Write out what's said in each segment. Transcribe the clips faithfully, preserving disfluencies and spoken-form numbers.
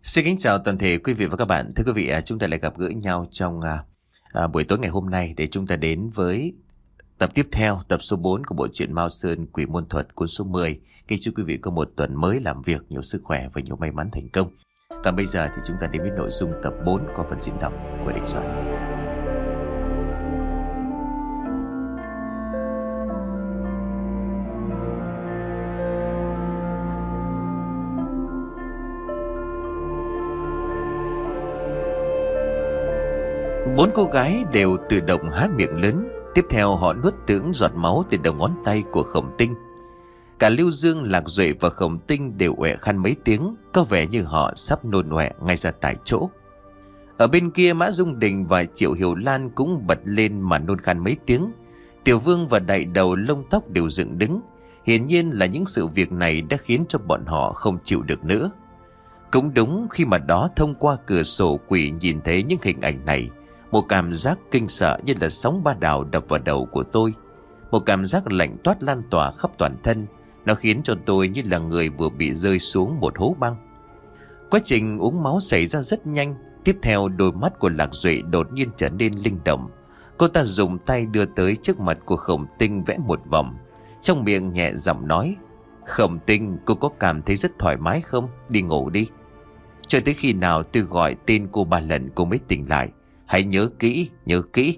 Xin kính chào toàn thể quý vị và các bạn. Thưa quý vị, à, chúng ta lại gặp gỡ nhau trong à, à, buổi tối ngày hôm nay để chúng ta đến với tập tiếp theo, tập số bốn của bộ truyện Mao Sơn Quỷ Môn Thuật cuốn số mười. Kính chúc quý vị có một tuần mới làm việc, nhiều sức khỏe và nhiều may mắn thành công. Còn bây giờ thì chúng ta đến với nội dung tập bốn qua phần diễn đọc của Đình Doãn. Bốn cô gái đều tự động há miệng lớn. Tiếp theo họ nuốt tưởng giọt máu từ đầu ngón tay của Khổng Tinh. Cả Lưu Dương, Lạc Duệ và Khổng Tinh đều uể khăn mấy tiếng, có vẻ như họ sắp nôn ọe ngay ra tại chỗ. Ở bên kia, Mã Dung Đình và Triệu Hiểu Lan cũng bật lên mà nôn khan mấy tiếng. Tiểu Vương và Đại Đầu lông tóc đều dựng đứng. Hiển nhiên là những sự việc này đã khiến cho bọn họ không chịu được nữa. Cũng đúng, khi mà đó thông qua cửa sổ quỷ nhìn thấy những hình ảnh này, một cảm giác kinh sợ như là sóng ba đào đập vào đầu của tôi. Một cảm giác lạnh toát lan tỏa khắp toàn thân. Nó khiến cho tôi như là người vừa bị rơi xuống một hố băng. Quá trình uống máu xảy ra rất nhanh. Tiếp theo, đôi mắt của Lạc Duệ đột nhiên trở nên linh động. Cô ta dùng tay đưa tới trước mặt của Khổng Tinh vẽ một vòng, trong miệng nhẹ giọng nói: "Khổng Tinh, cô có cảm thấy rất thoải mái không? Đi ngủ đi. Cho tới khi nào tôi gọi tên cô ba lần cô mới tỉnh lại. Hãy nhớ kỹ, nhớ kỹ."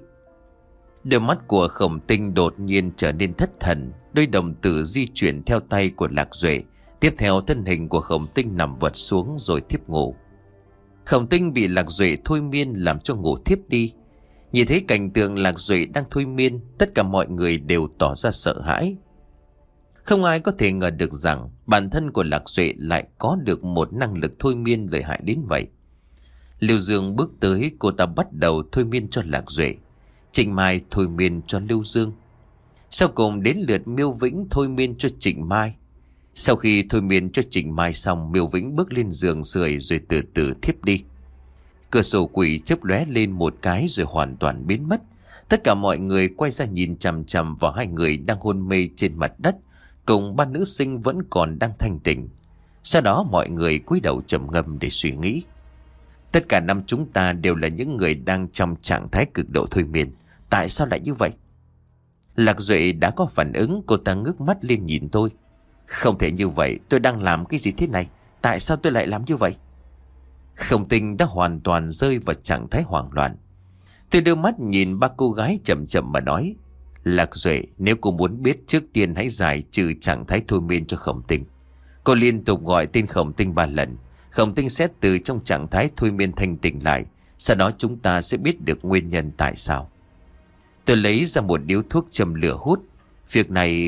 Đôi mắt của Khổng Tinh đột nhiên trở nên thất thần. Đôi đồng tử di chuyển theo tay của Lạc Duệ. Tiếp theo, thân hình của Khổng Tinh nằm vật xuống rồi thiếp ngủ. Khổng Tinh bị Lạc Duệ thôi miên làm cho ngủ thiếp đi. Nhìn thấy cảnh tượng Lạc Duệ đang thôi miên, tất cả mọi người đều tỏ ra sợ hãi. Không ai có thể ngờ được rằng bản thân của Lạc Duệ lại có được một năng lực thôi miên lợi hại đến vậy. Lưu Dương bước tới, cô ta bắt đầu thôi miên cho Lạc Duệ. Trịnh Mai thôi miên cho Lưu Dương. Sau cùng đến lượt Miêu Vĩnh thôi miên cho Trịnh Mai. Sau khi thôi miên cho Trịnh Mai xong, Miêu Vĩnh bước lên giường sưởi rồi từ từ thiếp đi. Cửa sổ quỷ chớp lóe lên một cái rồi hoàn toàn biến mất. Tất cả mọi người quay ra nhìn chằm chằm vào hai người đang hôn mê trên mặt đất, cùng ba nữ sinh vẫn còn đang thanh tỉnh. Sau đó mọi người cúi đầu trầm ngâm để suy nghĩ. Tất cả năm chúng ta đều là những người đang trong trạng thái cực độ thôi miên. Tại sao lại như vậy? Lạc Duệ đã có phản ứng, cô ta ngước mắt lên nhìn tôi. Không thể như vậy, tôi đang làm cái gì thế này? Tại sao tôi lại làm như vậy? Khổng Tinh đã hoàn toàn rơi vào trạng thái hoảng loạn. Tôi đưa mắt nhìn ba cô gái chậm chậm mà nói: Lạc Duệ, nếu cô muốn biết, trước tiên hãy giải trừ trạng thái thôi miên cho Khổng Tinh. Cô liên tục gọi tên Khổng Tinh ba lần. Khổng Tinh sẽ từ trong trạng thái thôi miên thanh tỉnh lại. Sau đó chúng ta sẽ biết được nguyên nhân tại sao. Tôi lấy ra một điếu thuốc châm lửa hút. Việc này...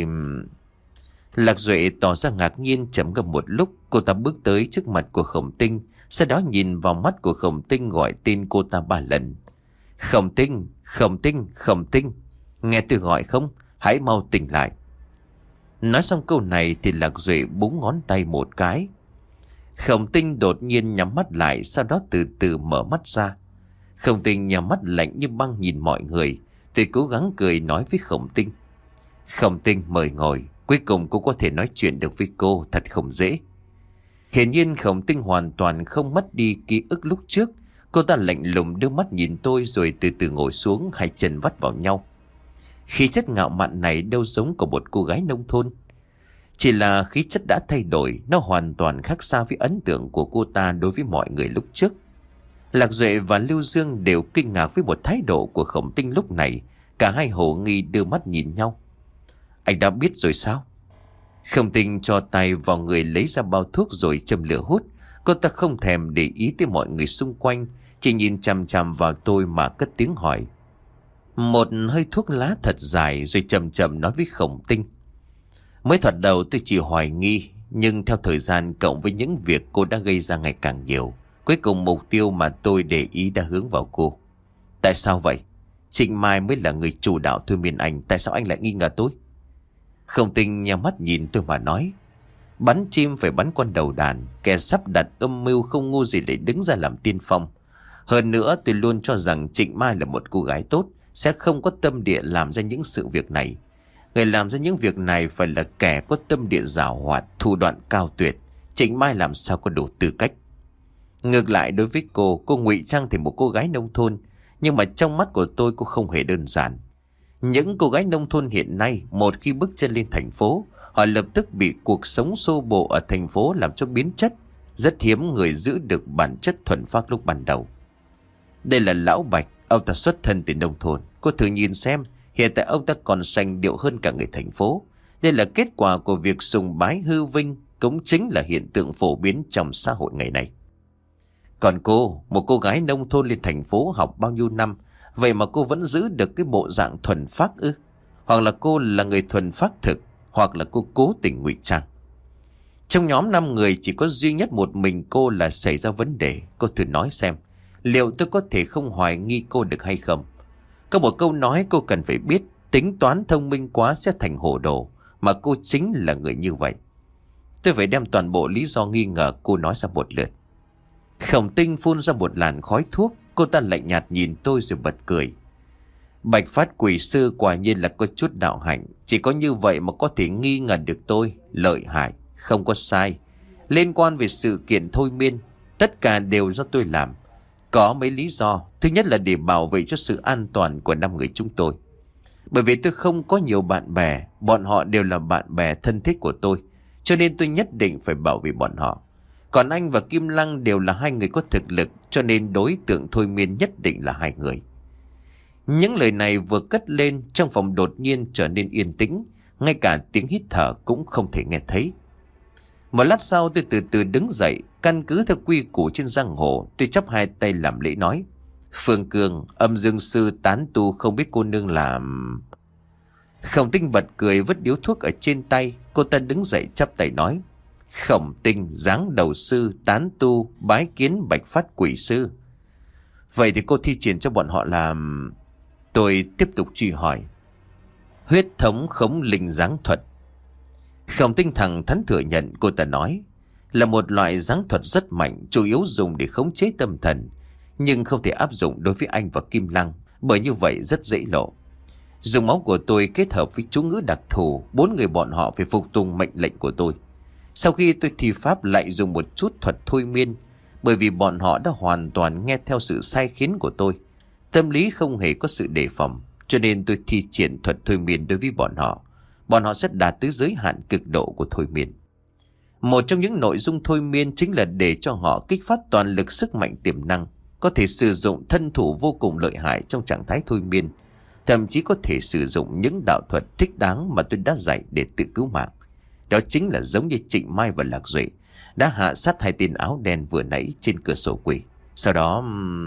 Lạc Duệ tỏ ra ngạc nhiên, trầm ngâm một lúc. Cô ta bước tới trước mặt của Khổng Tinh, sau đó nhìn vào mắt của Khổng Tinh, gọi tên cô ta ba lần. Khổng Tinh, Khổng Tinh, Khổng Tinh, nghe tôi gọi không? Hãy mau tỉnh lại. Nói xong câu này thì Lạc Duệ búng ngón tay một cái. Khổng Tinh đột nhiên nhắm mắt lại, sau đó từ từ mở mắt ra. Khổng Tinh nhắm mắt lạnh như băng nhìn mọi người. Tôi cố gắng cười nói với Khổng Tinh: Khổng Tinh, mời ngồi. Cuối cùng cô có thể nói chuyện được với cô, thật không dễ. Hiển nhiên Khổng Tinh hoàn toàn không mất đi ký ức lúc trước. Cô ta lạnh lùng đưa mắt nhìn tôi rồi từ từ ngồi xuống, hai chân vắt vào nhau. Khí chất ngạo mạn này đâu giống của một cô gái nông thôn. Chỉ là khí chất đã thay đổi, nó hoàn toàn khác xa với ấn tượng của cô ta đối với mọi người lúc trước. Lạc Duệ và Lưu Dương đều kinh ngạc với một thái độ của Khổng Tinh lúc này. Cả hai hổ nghi đưa mắt nhìn nhau. Anh đã biết rồi sao? Khổng Tinh cho tay vào người lấy ra bao thuốc rồi châm lửa hút. Cô ta không thèm để ý tới mọi người xung quanh, chỉ nhìn chằm chằm vào tôi mà cất tiếng hỏi. Một hơi thuốc lá thật dài rồi chậm chậm nói với Khổng Tinh: Mới thoạt đầu tôi chỉ hoài nghi, nhưng theo thời gian cộng với những việc cô đã gây ra ngày càng nhiều, cuối cùng mục tiêu mà tôi để ý đã hướng vào cô. Tại sao vậy? Trịnh Mai mới là người chủ đạo thôi miên anh, tại sao anh lại nghi ngờ tôi? Khổng Tinh nhắm mắt nhìn tôi mà nói: Bắn chim phải bắn con đầu đàn, kẻ sắp đặt âm mưu không ngu gì để đứng ra làm tiên phong. Hơn nữa tôi luôn cho rằng Trịnh Mai là một cô gái tốt, sẽ không có tâm địa làm ra những sự việc này. Người làm ra những việc này phải là kẻ có tâm địa giàu hoạt, thủ đoạn cao tuyệt. Trịnh Mai làm sao có đủ tư cách? Ngược lại đối với cô, cô ngụy trang thành một cô gái nông thôn, nhưng mà trong mắt của tôi cô không hề đơn giản. Những cô gái nông thôn hiện nay, một khi bước chân lên thành phố, họ lập tức bị cuộc sống xô bồ ở thành phố làm cho biến chất. Rất hiếm người giữ được bản chất thuần phác lúc ban đầu. Đây là Lão Bạch, ông ta xuất thân từ nông thôn. Cô thử nhìn xem, hiện tại ông ta còn sành điệu hơn cả người thành phố. Đây là kết quả của việc sùng bái hư vinh, cũng chính là hiện tượng phổ biến trong xã hội ngày nay. Còn cô, một cô gái nông thôn lên thành phố học bao nhiêu năm, vậy mà cô vẫn giữ được cái bộ dạng thuần phác ư? Hoặc là cô là người thuần phác thực, hoặc là cô cố tình ngụy trang. Trong nhóm năm người chỉ có duy nhất một mình cô là xảy ra vấn đề. Cô thử nói xem, liệu tôi có thể không hoài nghi cô được hay không? Có một câu nói cô cần phải biết, tính toán thông minh quá sẽ thành hồ đồ, mà cô chính là người như vậy. Tôi phải đem toàn bộ lý do nghi ngờ cô nói ra một lượt. Khổng Tinh phun ra một làn khói thuốc. Cô ta lạnh nhạt nhìn tôi rồi bật cười. Bạch Phát quỷ sư quả nhiên là có chút đạo hạnh. Chỉ có như vậy mà có thể nghi ngờ được tôi. Lợi hại, không có sai. Liên quan về sự kiện thôi miên, tất cả đều do tôi làm. Có mấy lý do. Thứ nhất là để bảo vệ cho sự an toàn của năm người chúng tôi. Bởi vì tôi không có nhiều bạn bè, bọn họ đều là bạn bè thân thiết của tôi, cho nên tôi nhất định phải bảo vệ bọn họ. Còn anh và Kim Lăng đều là hai người có thực lực, cho nên đối tượng thôi miên nhất định là hai người. Những lời này vừa cất lên, trong phòng đột nhiên trở nên yên tĩnh, ngay cả tiếng hít thở cũng không thể nghe thấy. Một lát sau tôi từ từ đứng dậy, căn cứ theo quy củ trên giang hồ, tôi chắp hai tay làm lễ nói: Phương Cương, âm dương sư tán tu không biết cô nương làm... Khổng Tinh bật cười vứt điếu thuốc ở trên tay. Cô ta đứng dậy chắp tay nói: Khổng Tinh, dáng đầu sư tán tu, bái kiến Bạch Phát quỷ sư. Vậy thì cô thi triển cho bọn họ làm... Tôi tiếp tục truy hỏi: Huyết thống khống linh giáng thuật. Khổng Tinh thẳng thắn thừa nhận. Cô ta nói là một loại giáng thuật rất mạnh, chủ yếu dùng để khống chế tâm thần, nhưng không thể áp dụng đối với anh và Kim Lăng, bởi như vậy rất dễ lộ. Dùng máu của tôi kết hợp với chú ngữ đặc thù, bốn người bọn họ phải phục tùng mệnh lệnh của tôi. Sau khi tôi thi pháp lại dùng một chút thuật thôi miên, bởi vì bọn họ đã hoàn toàn nghe theo sự sai khiến của tôi, tâm lý không hề có sự đề phòng, cho nên tôi thi triển thuật thôi miên đối với bọn họ. Bọn họ sẽ đạt tới giới hạn cực độ của thôi miên. Một trong những nội dung thôi miên chính là để cho họ kích phát toàn lực sức mạnh tiềm năng, có thể sử dụng thân thủ vô cùng lợi hại trong trạng thái thôi miên, thậm chí có thể sử dụng những đạo thuật thích đáng mà tôi đã dạy để tự cứu mạng. Đó chính là giống như Trịnh Mai và Lạc Duệ đã hạ sát hai tên áo đen vừa nãy trên cửa sổ quỷ. Sau đó...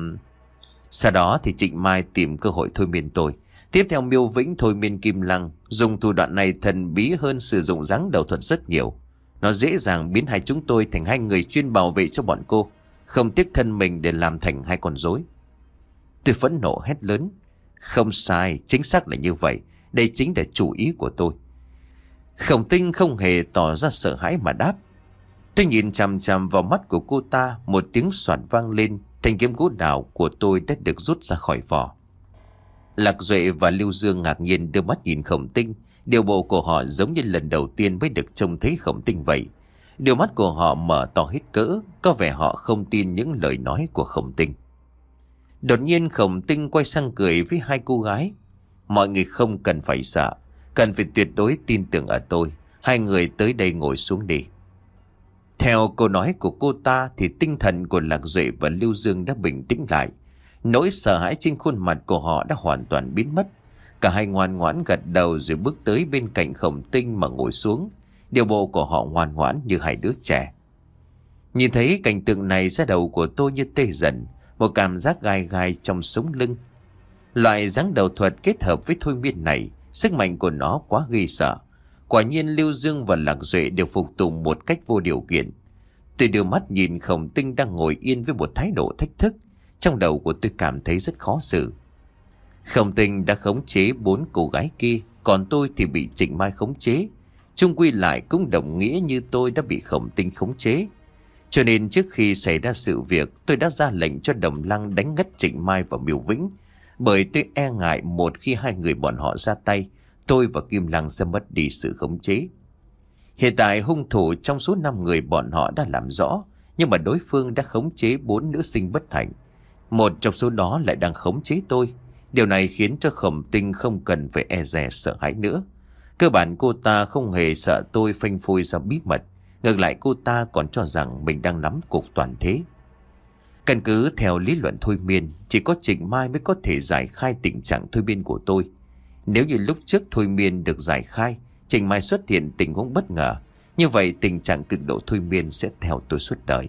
Sau đó thì Trịnh Mai tìm cơ hội thôi miên tôi. Tiếp theo Miêu Vĩnh thôi miên Kim Lăng. Dùng thủ đoạn này thần bí hơn sử dụng dáng đầu thuật rất nhiều. Nó dễ dàng biến hai chúng tôi thành hai người chuyên bảo vệ cho bọn cô, không tiếc thân mình để làm thành hai con rối. Tôi phẫn nộ hét lớn: Không sai, chính xác là như vậy. Đây chính là chủ ý của tôi. Khổng Tinh không hề tỏ ra sợ hãi mà đáp. Tôi nhìn chằm chằm vào mắt của cô ta. Một tiếng xoạt vang lên, thanh kiếm gỗ đào của tôi đã được rút ra khỏi vỏ. Lạc Duệ và Lưu Dương ngạc nhiên đưa mắt nhìn Khổng Tinh. Điều bộ của họ giống như lần đầu tiên mới được trông thấy Khổng Tinh vậy. Điều mắt của họ mở to hết cỡ, có vẻ họ không tin những lời nói của Khổng Tinh. Đột nhiên Khổng Tinh quay sang cười với hai cô gái: Mọi người không cần phải sợ, cần phải tuyệt đối tin tưởng ở tôi. Hai người tới đây ngồi xuống đi. Theo câu nói của cô ta thì tinh thần của Lạc Duệ và Lưu Dương đã bình tĩnh lại. Nỗi sợ hãi trên khuôn mặt của họ đã hoàn toàn biến mất. Cả hai ngoan ngoãn gật đầu rồi bước tới bên cạnh Khổng Tinh mà ngồi xuống. Điều bộ của họ ngoan ngoãn như hai đứa trẻ. Nhìn thấy cảnh tượng này, da đầu của tôi như tê dần, một cảm giác gai gai trong sống lưng. Loại dáng đầu thuật kết hợp với thôi miên này, sức mạnh của nó quá ghê sợ. Quả nhiên Lưu Dương và Lạc Duệ đều phục tùng một cách vô điều kiện. Tôi đưa mắt nhìn Khổng Tinh đang ngồi yên với một thái độ thách thức. Trong đầu của tôi cảm thấy rất khó xử. Khổng Tinh đã khống chế bốn cô gái kia, còn tôi thì bị Trịnh Mai khống chế. Chung quy lại cũng đồng nghĩa như tôi đã bị Khổng Tinh khống chế. Cho nên trước khi xảy ra sự việc, tôi đã ra lệnh cho Đồng Lăng đánh ngất Trịnh Mai và Miêu Vĩnh. Bởi tôi e ngại một khi hai người bọn họ ra tay, tôi và Kim Lăng sẽ mất đi sự khống chế. Hiện tại hung thủ trong số năm người bọn họ đã làm rõ, nhưng mà đối phương đã khống chế bốn nữ sinh bất hạnh. Một trong số đó lại đang khống chế tôi. Điều này khiến cho Khổng Tinh không cần phải e dè sợ hãi nữa. Cơ bản cô ta không hề sợ tôi phanh phui ra bí mật. Ngược lại cô ta còn cho rằng mình đang nắm cục toàn thế. Căn cứ theo lý luận thôi miên, chỉ có Trịnh Mai mới có thể giải khai tình trạng thôi miên của tôi. Nếu như lúc trước thôi miên được giải khai, Trịnh Mai xuất hiện tình huống bất ngờ, như vậy tình trạng cực độ thôi miên sẽ theo tôi suốt đời.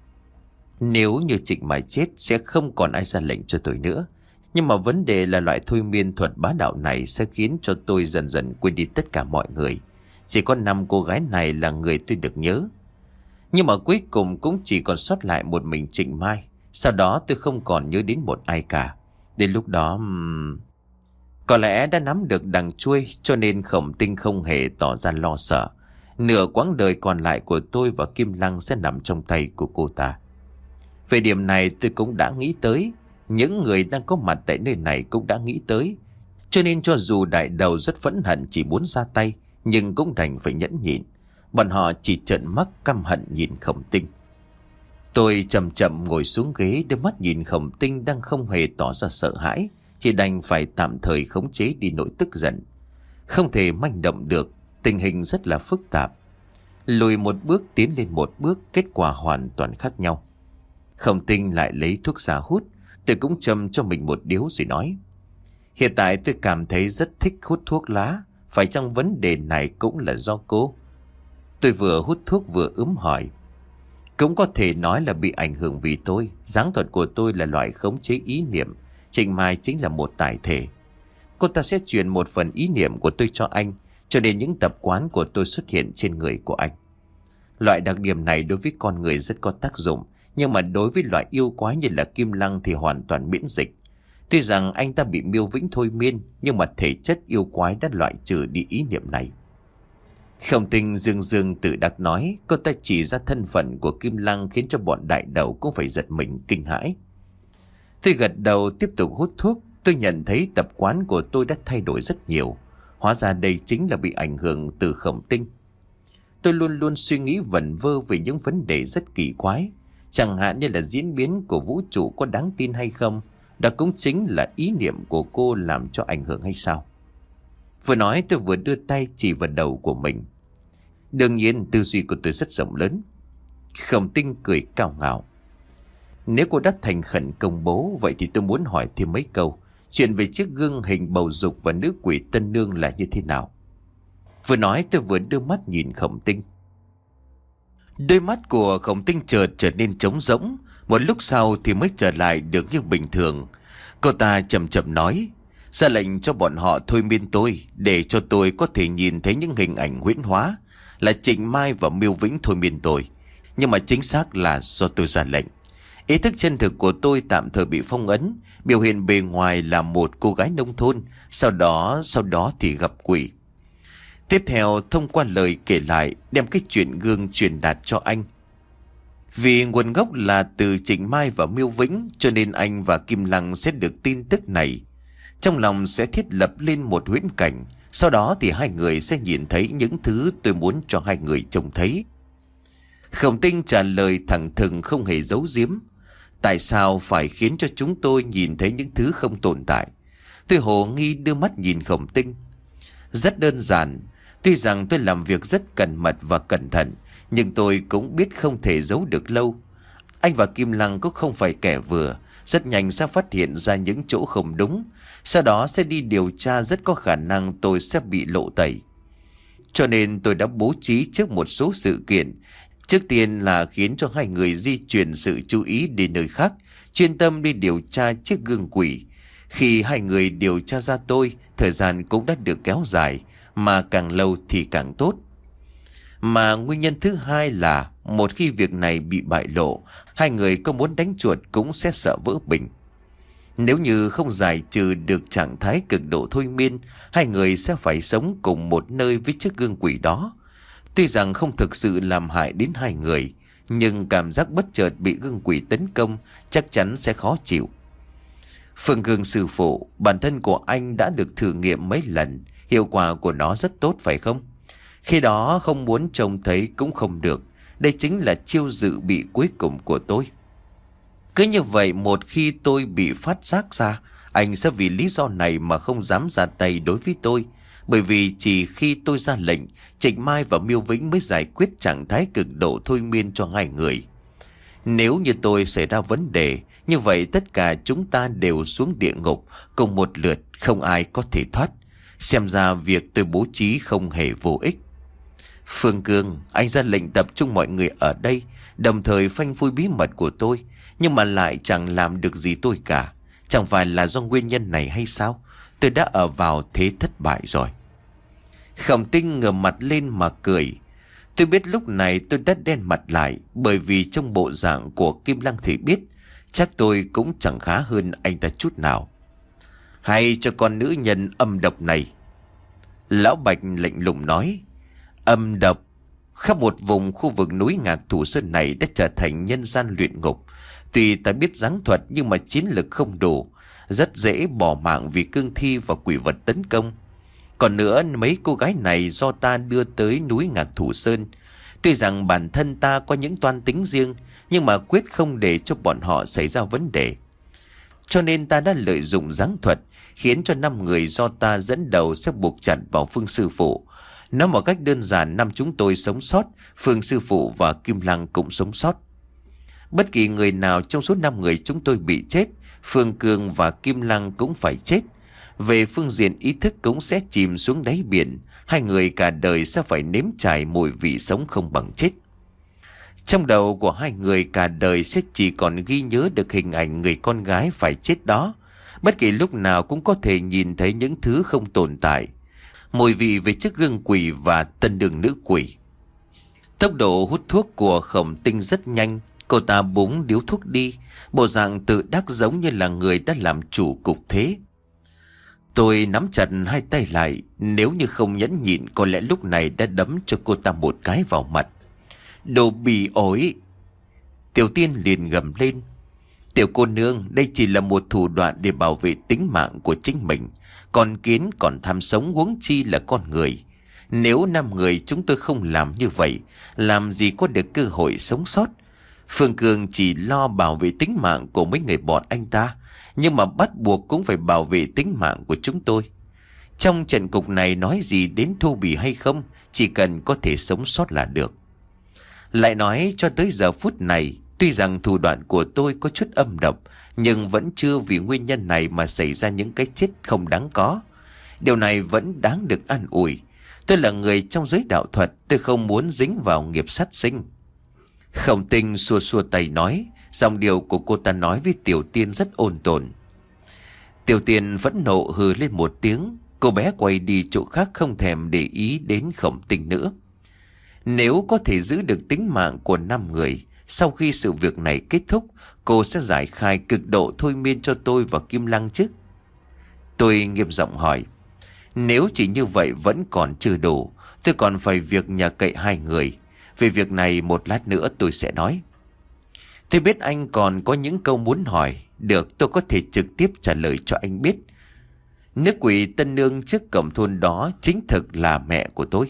Nếu như Trịnh Mai chết sẽ không còn ai ra lệnh cho tôi nữa. Nhưng mà vấn đề là loại thôi miên thuật bá đạo này sẽ khiến cho tôi dần dần quên đi tất cả mọi người. Chỉ có năm cô gái này là người tôi được nhớ. Nhưng mà cuối cùng cũng chỉ còn sót lại một mình Trịnh Mai. Sau đó tôi không còn nhớ đến một ai cả. Đến lúc đó um... có lẽ đã nắm được đằng chuôi, cho nên Khổng Tinh không hề tỏ ra lo sợ. Nửa quãng đời còn lại của tôi và Kim Lăng sẽ nằm trong tay của cô ta. Về điểm này tôi cũng đã nghĩ tới. Những người đang có mặt tại nơi này cũng đã nghĩ tới. Cho nên cho dù đại đầu rất phẫn hận chỉ muốn ra tay, nhưng cũng đành phải nhẫn nhịn. Bọn họ chỉ trợn mắt căm hận nhìn Khổng Tinh. Tôi chậm chậm ngồi xuống ghế, đôi mắt nhìn Khổng Tinh đang không hề tỏ ra sợ hãi. Chỉ đành phải tạm thời khống chế đi nỗi tức giận. Không thể manh động được, tình hình rất là phức tạp. Lùi một bước tiến lên một bước, kết quả hoàn toàn khác nhau. Khổng Tinh lại lấy thuốc ra hút. Tôi cũng châm cho mình một điếu rồi nói: hiện tại tôi cảm thấy rất thích hút thuốc lá. Phải chăng vấn đề này cũng là do cô? Tôi vừa hút thuốc vừa ướm hỏi. Cũng có thể nói là bị ảnh hưởng vì tôi. Giáng thuật của tôi là loại khống chế ý niệm. Trịnh Mai chính là một tài thể. Cô ta sẽ truyền một phần ý niệm của tôi cho anh, cho nên những tập quán của tôi xuất hiện trên người của anh. Loại đặc điểm này đối với con người rất có tác dụng, nhưng mà đối với loại yêu quái như là Kim Lăng thì hoàn toàn miễn dịch. Tuy rằng anh ta bị Miêu Vĩnh thôi miên, nhưng mà thể chất yêu quái đã loại trừ đi ý niệm này. Khổng Tinh dương dương tự đắc nói. Cô ta chỉ ra thân phận của Kim Lăng khiến cho bọn đại đầu cũng phải giật mình kinh hãi. Tôi gật đầu tiếp tục hút thuốc. Tôi nhận thấy tập quán của tôi đã thay đổi rất nhiều. Hóa ra đây chính là bị ảnh hưởng từ Khổng Tinh. Tôi luôn luôn suy nghĩ vẩn vơ về những vấn đề rất kỳ quái. Chẳng hạn như là diễn biến của vũ trụ có đáng tin hay không. Đó cũng chính là ý niệm của cô làm cho ảnh hưởng hay sao? Vừa nói tôi vừa đưa tay chỉ vào đầu của mình. Đương nhiên tư duy của tôi rất rộng lớn. Khổng Tinh cười cao ngạo. Nếu cô đã thành khẩn công bố, vậy thì tôi muốn hỏi thêm mấy câu. Chuyện về chiếc gương hình bầu dục và nữ quỷ tân nương là như thế nào? Vừa nói tôi vừa đưa mắt nhìn Khổng Tinh. Đôi mắt của Khổng Tinh chợt trở nên trống rỗng. Một lúc sau thì mới trở lại được như bình thường. Cô ta chậm chậm nói: ra lệnh cho bọn họ thôi miên tôi, để cho tôi có thể nhìn thấy những hình ảnh huyễn hóa. Là Trịnh Mai và Miêu Vĩnh thôi miên tôi. Nhưng mà chính xác là do tôi ra lệnh. Ý thức chân thực của tôi tạm thời bị phong ấn. Biểu hiện bề ngoài là một cô gái nông thôn. Sau đó, sau đó thì gặp quỷ. Tiếp theo thông qua lời kể lại, đem cái chuyện gương truyền đạt cho anh. Vì nguồn gốc là từ Trịnh Mai và Miêu Vĩnh, cho nên anh và Kim Lăng sẽ được tin tức này. Trong lòng sẽ thiết lập lên một huyễn cảnh. Sau đó thì hai người sẽ nhìn thấy những thứ tôi muốn cho hai người trông thấy. Khổng Tinh trả lời thẳng thừng không hề giấu giếm. Tại sao phải khiến cho chúng tôi nhìn thấy những thứ không tồn tại? Tôi hồ nghi đưa mắt nhìn Khổng Tinh. Rất đơn giản. Tuy rằng tôi làm việc rất cẩn mật và cẩn thận, nhưng tôi cũng biết không thể giấu được lâu. Anh và Kim Lăng cũng không phải kẻ vừa. Rất nhanh sẽ phát hiện ra những chỗ không đúng. Sau đó sẽ đi điều tra, rất có khả năng tôi sẽ bị lộ tẩy. Cho nên tôi đã bố trí trước một số sự kiện. Trước tiên là khiến cho hai người di chuyển sự chú ý đi nơi khác, chuyên tâm đi điều tra chiếc gương quỷ. Khi hai người điều tra ra tôi, thời gian cũng đã được kéo dài, mà càng lâu thì càng tốt. Mà nguyên nhân thứ hai là một khi việc này bị bại lộ, hai người có muốn đánh chuột cũng sẽ sợ vỡ bình. Nếu như không giải trừ được trạng thái cực độ thôi miên, hai người sẽ phải sống cùng một nơi với chiếc gương quỷ đó. Tuy rằng không thực sự làm hại đến hai người, nhưng cảm giác bất chợt bị gương quỷ tấn công chắc chắn sẽ khó chịu. Phương Gương sư phụ, bản thân của anh đã được thử nghiệm mấy lần, hiệu quả của nó rất tốt phải không? Khi đó không muốn trông thấy cũng không được. Đây chính là chiêu dự bị cuối cùng của tôi. Cứ như vậy, một khi tôi bị phát giác ra, anh sẽ vì lý do này mà không dám ra tay đối với tôi. Bởi vì chỉ khi tôi ra lệnh, Trịnh Mai và Miêu Vĩnh mới giải quyết trạng thái cực độ thôi miên cho hai người. Nếu như tôi xảy ra vấn đề, như vậy tất cả chúng ta đều xuống địa ngục cùng một lượt, không ai có thể thoát. Xem ra việc tôi bố trí không hề vô ích. Phương Cương, anh ra lệnh tập trung mọi người ở đây, đồng thời phanh phui bí mật của tôi, nhưng mà lại chẳng làm được gì tôi cả. Chẳng phải là do nguyên nhân này hay sao? Tôi đã ở vào thế thất bại rồi. Khổng Tinh ngửa mặt lên mà cười. Tôi biết lúc này tôi đã đen mặt lại, bởi vì trong bộ dạng của Kim Lăng thì biết chắc tôi cũng chẳng khá hơn anh ta chút nào. Hay cho con nữ nhân âm độc này. Lão Bạch lạnh lùng nói. Âm độc? Khắp một vùng khu vực núi Ngạc Thủ Sơn này đã trở thành nhân gian luyện ngục. Tuy ta biết giáng thuật nhưng mà chiến lực không đủ, rất dễ bỏ mạng vì cương thi và quỷ vật tấn công. Còn nữa, mấy cô gái này do ta đưa tới núi Ngạc Thủ Sơn. Tuy rằng bản thân ta có những toan tính riêng, nhưng mà quyết không để cho bọn họ xảy ra vấn đề. Cho nên ta đã lợi dụng giáng thuật, khiến cho năm người do ta dẫn đầu sẽ buộc chặt vào Phương Sư Phụ. Nói một cách đơn giản, năm chúng tôi sống sót, Phương Sư Phụ và Kim Lăng cũng sống sót. Bất kỳ người nào trong số năm người chúng tôi bị chết, Phương Cương và Kim Lăng cũng phải chết. Về phương diện ý thức cũng sẽ chìm xuống đáy biển. Hai người cả đời sẽ phải nếm trải mùi vị sống không bằng chết. Trong đầu của hai người cả đời sẽ chỉ còn ghi nhớ được hình ảnh người con gái phải chết đó. Bất kỳ lúc nào cũng có thể nhìn thấy những thứ không tồn tại. Mùi vị về chiếc gương quỷ và tân đường nữ quỷ. Tốc độ hút thuốc của Khổng Tinh rất nhanh. Cô ta búng điếu thuốc đi, bộ dạng tự đắc giống như là người đã làm chủ cục thế. Tôi nắm chặt hai tay lại, nếu như không nhẫn nhịn có lẽ lúc này đã đấm cho cô ta một cái vào mặt. Đồ bỉ ổi! Tiểu Tiên liền gầm lên. Tiểu cô nương, đây chỉ là một thủ đoạn để bảo vệ tính mạng của chính mình. Con kiến còn tham sống huống chi là con người. Nếu năm người chúng tôi không làm như vậy, làm gì có được cơ hội sống sót. Phương Cương chỉ lo bảo vệ tính mạng của mấy người bọn anh ta, nhưng mà bắt buộc cũng phải bảo vệ tính mạng của chúng tôi. Trong trận cục này nói gì đến thô bỉ hay không, chỉ cần có thể sống sót là được. Lại nói cho tới giờ phút này, tuy rằng thủ đoạn của tôi có chút âm độc, nhưng vẫn chưa vì nguyên nhân này mà xảy ra những cái chết không đáng có. Điều này vẫn đáng được an ủi. Tôi là người trong giới đạo thuật, tôi không muốn dính vào nghiệp sát sinh. Khổng Tinh xua xua tay nói, giọng điệu của cô ta nói với Tiểu Tiên rất ôn tồn. Tiểu Tiên phẫn nộ hừ lên một tiếng, cô bé quay đi chỗ khác không thèm để ý đến Khổng Tinh nữa. Nếu có thể giữ được tính mạng của năm người, sau khi sự việc này kết thúc, cô sẽ giải khai cực độ thôi miên cho tôi và Kim Lăng chứ? Tôi nghiêm giọng hỏi. Nếu chỉ như vậy vẫn còn chưa đủ, tôi còn phải việc nhà cậy hai người. Về việc này một lát nữa tôi sẽ nói. Tôi biết anh còn có những câu muốn hỏi. Được, tôi có thể trực tiếp trả lời cho anh biết. Nữ quỷ Tân Nương trước cổng thôn đó chính thực là mẹ của tôi.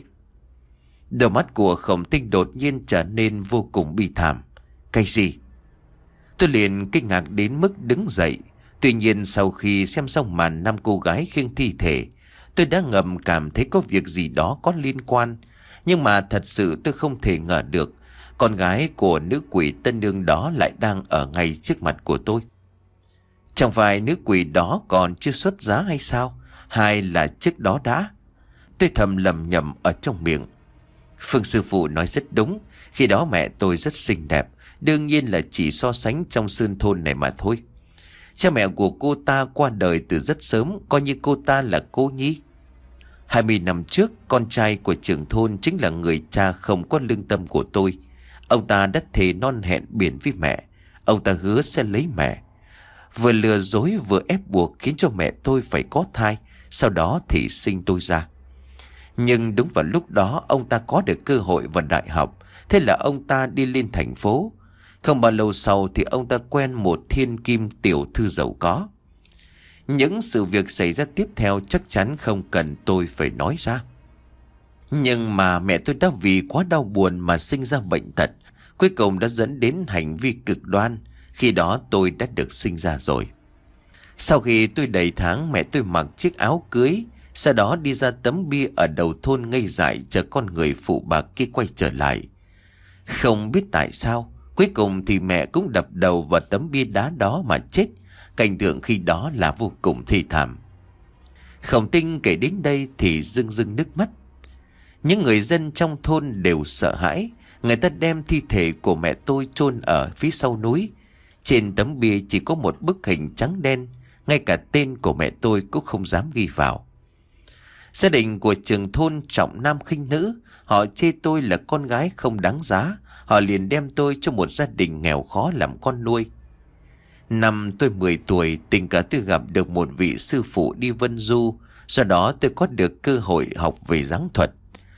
Đôi mắt của Khổng Tinh đột nhiên trở nên vô cùng bi thảm. Cái gì? Tôi liền kinh ngạc đến mức đứng dậy. Tuy nhiên sau khi xem xong màn năm cô gái khiêng thi thể, tôi đã ngầm cảm thấy có việc gì đó có liên quan. Nhưng mà thật sự tôi không thể ngờ được con gái của nữ quỷ Tân Nương đó lại đang ở ngay trước mặt của tôi. Chẳng phải nữ quỷ đó còn chưa xuất giá hay sao? Hay là trước đó đã? Tôi thầm lầm nhầm ở trong miệng. Phương Sư Phụ nói rất đúng. Khi đó mẹ tôi rất xinh đẹp. Đương nhiên là chỉ so sánh trong sơn thôn này mà thôi. Cha mẹ của cô ta qua đời từ rất sớm, coi như cô ta là cô nhi. Hai mươi năm trước, con trai của trưởng thôn chính là người cha không có lương tâm của tôi. Ông ta đã thề non hẹn biển với mẹ. Ông ta hứa sẽ lấy mẹ. Vừa lừa dối vừa ép buộc khiến cho mẹ tôi phải có thai. Sau đó thì sinh tôi ra. Nhưng đúng vào lúc đó ông ta có được cơ hội vào đại học. Thế là ông ta đi lên thành phố. Không bao lâu sau thì ông ta quen một thiên kim tiểu thư giàu có. Những sự việc xảy ra tiếp theo chắc chắn không cần tôi phải nói ra. Nhưng mà mẹ tôi đã vì quá đau buồn mà sinh ra bệnh tật, cuối cùng đã dẫn đến hành vi cực đoan. Khi đó tôi đã được sinh ra rồi. Sau khi tôi đầy tháng, mẹ tôi mặc chiếc áo cưới, sau đó đi ra tấm bia ở đầu thôn ngây dại chờ con người phụ bạc kia quay trở lại. Không biết tại sao, cuối cùng thì mẹ cũng đập đầu vào tấm bia đá đó mà chết. Cảnh tượng khi đó là vô cùng thê thảm. Khổng Tinh kể đến đây thì rưng rưng nước mắt. Những người dân trong thôn đều sợ hãi. Người ta đem thi thể của mẹ tôi chôn ở phía sau núi. Trên tấm bia chỉ có một bức hình trắng đen, ngay cả tên của mẹ tôi cũng không dám ghi vào. Gia đình của trưởng thôn trọng nam khinh nữ. Họ chê tôi là con gái không đáng giá. Họ liền đem tôi cho một gia đình nghèo khó làm con nuôi. Năm tôi mười tuổi, tình cờ tôi gặp được một vị sư phụ đi Vân Du. Sau đó tôi có được cơ hội học về giáng thuật.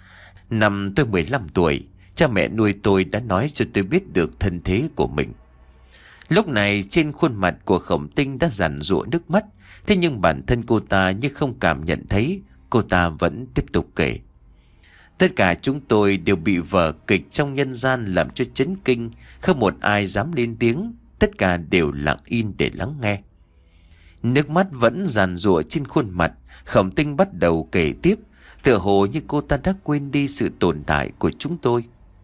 Năm tôi mười lăm tuổi, cha mẹ nuôi tôi đã nói cho tôi biết được thân thế của mình. Lúc này trên khuôn mặt của Khổng Tinh đã giàn giụa nước mắt. Thế nhưng bản thân cô ta như không cảm nhận thấy. Cô ta vẫn tiếp tục kể. Tất cả chúng tôi đều bị vở kịch trong nhân gian làm cho chấn kinh. Không một ai dám lên tiếng. Tất cả đều lặng im để lắng nghe. Nước mắt vẫn giàn giụa trên khuôn mặt. Khổng Tinh bắt đầu kể tiếp, tựa hồ như cô ta đã quên đi sự tồn tại của chúng tôi.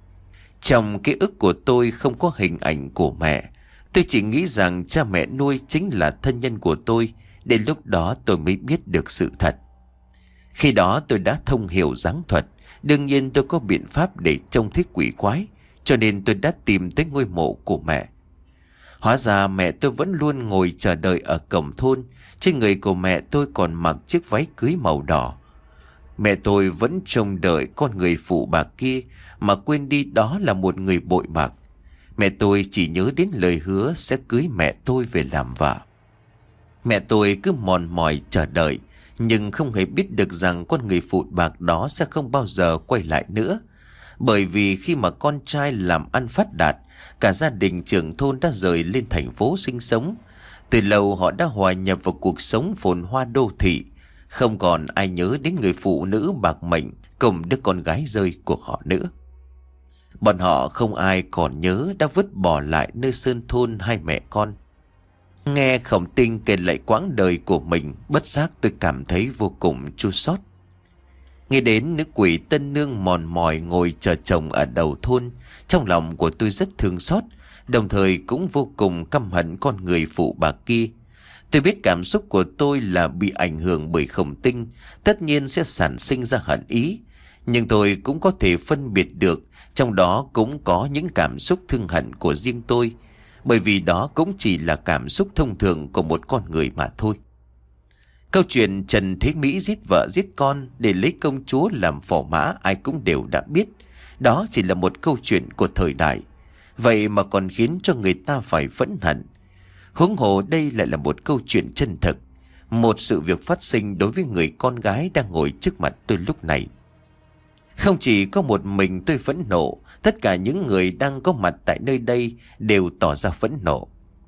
Trong ký ức của tôi không có hình ảnh của mẹ. Tôi chỉ nghĩ rằng cha mẹ nuôi chính là thân nhân của tôi. Đến lúc đó tôi mới biết được sự thật. Khi đó tôi đã thông hiểu giáng thuật. Đương nhiên tôi có biện pháp để trông thấy quỷ quái, cho nên tôi đã tìm tới ngôi mộ của mẹ. Hóa ra mẹ tôi vẫn luôn ngồi chờ đợi ở cổng thôn. Trên người của mẹ tôi còn mặc chiếc váy cưới màu đỏ. Mẹ tôi vẫn trông đợi con người phụ bạc kia, mà quên đi đó là một người bội bạc. Mẹ tôi chỉ nhớ đến lời hứa sẽ cưới mẹ tôi về làm vợ. Mẹ tôi cứ mòn mỏi chờ đợi, nhưng không hề biết được rằng con người phụ bạc đó sẽ không bao giờ quay lại nữa. Bởi vì khi mà con trai làm ăn phát đạt, cả gia đình trưởng thôn đã rời lên thành phố sinh sống. Từ lâu họ đã hòa nhập vào cuộc sống phồn hoa đô thị. Không còn ai nhớ đến người phụ nữ bạc mệnh cùng đứa con gái rơi của họ nữa. Bọn họ không ai còn nhớ đã vứt bỏ lại nơi sơn thôn hai mẹ con. Nghe Khổng Tinh kể lại quãng đời của mình, bất giác tôi cảm thấy vô cùng chua xót. Nghĩ đến nữ quỷ tân nương mòn mỏi ngồi chờ chồng ở đầu thôn, trong lòng của tôi rất thương xót, đồng thời cũng vô cùng căm hận con người phụ bạc kia. Tôi biết cảm xúc của tôi là bị ảnh hưởng bởi Khổng Tinh, tất nhiên sẽ sản sinh ra hận ý. Nhưng tôi cũng có thể phân biệt được, trong đó cũng có những cảm xúc thương hận của riêng tôi, bởi vì đó cũng chỉ là cảm xúc thông thường của một con người mà thôi. Câu chuyện Trần Thế Mỹ giết vợ giết con để lấy công chúa làm phò mã ai cũng đều đã biết. Đó chỉ là một câu chuyện của thời đại, vậy mà còn khiến cho người ta phải phẫn hận. Huống hồ đây lại là một câu chuyện chân thực, một sự việc phát sinh đối với người con gái đang ngồi trước mặt tôi lúc này. Không chỉ có một mình tôi phẫn nộ, tất cả những người đang có mặt tại nơi đây đều tỏ ra phẫn nộ.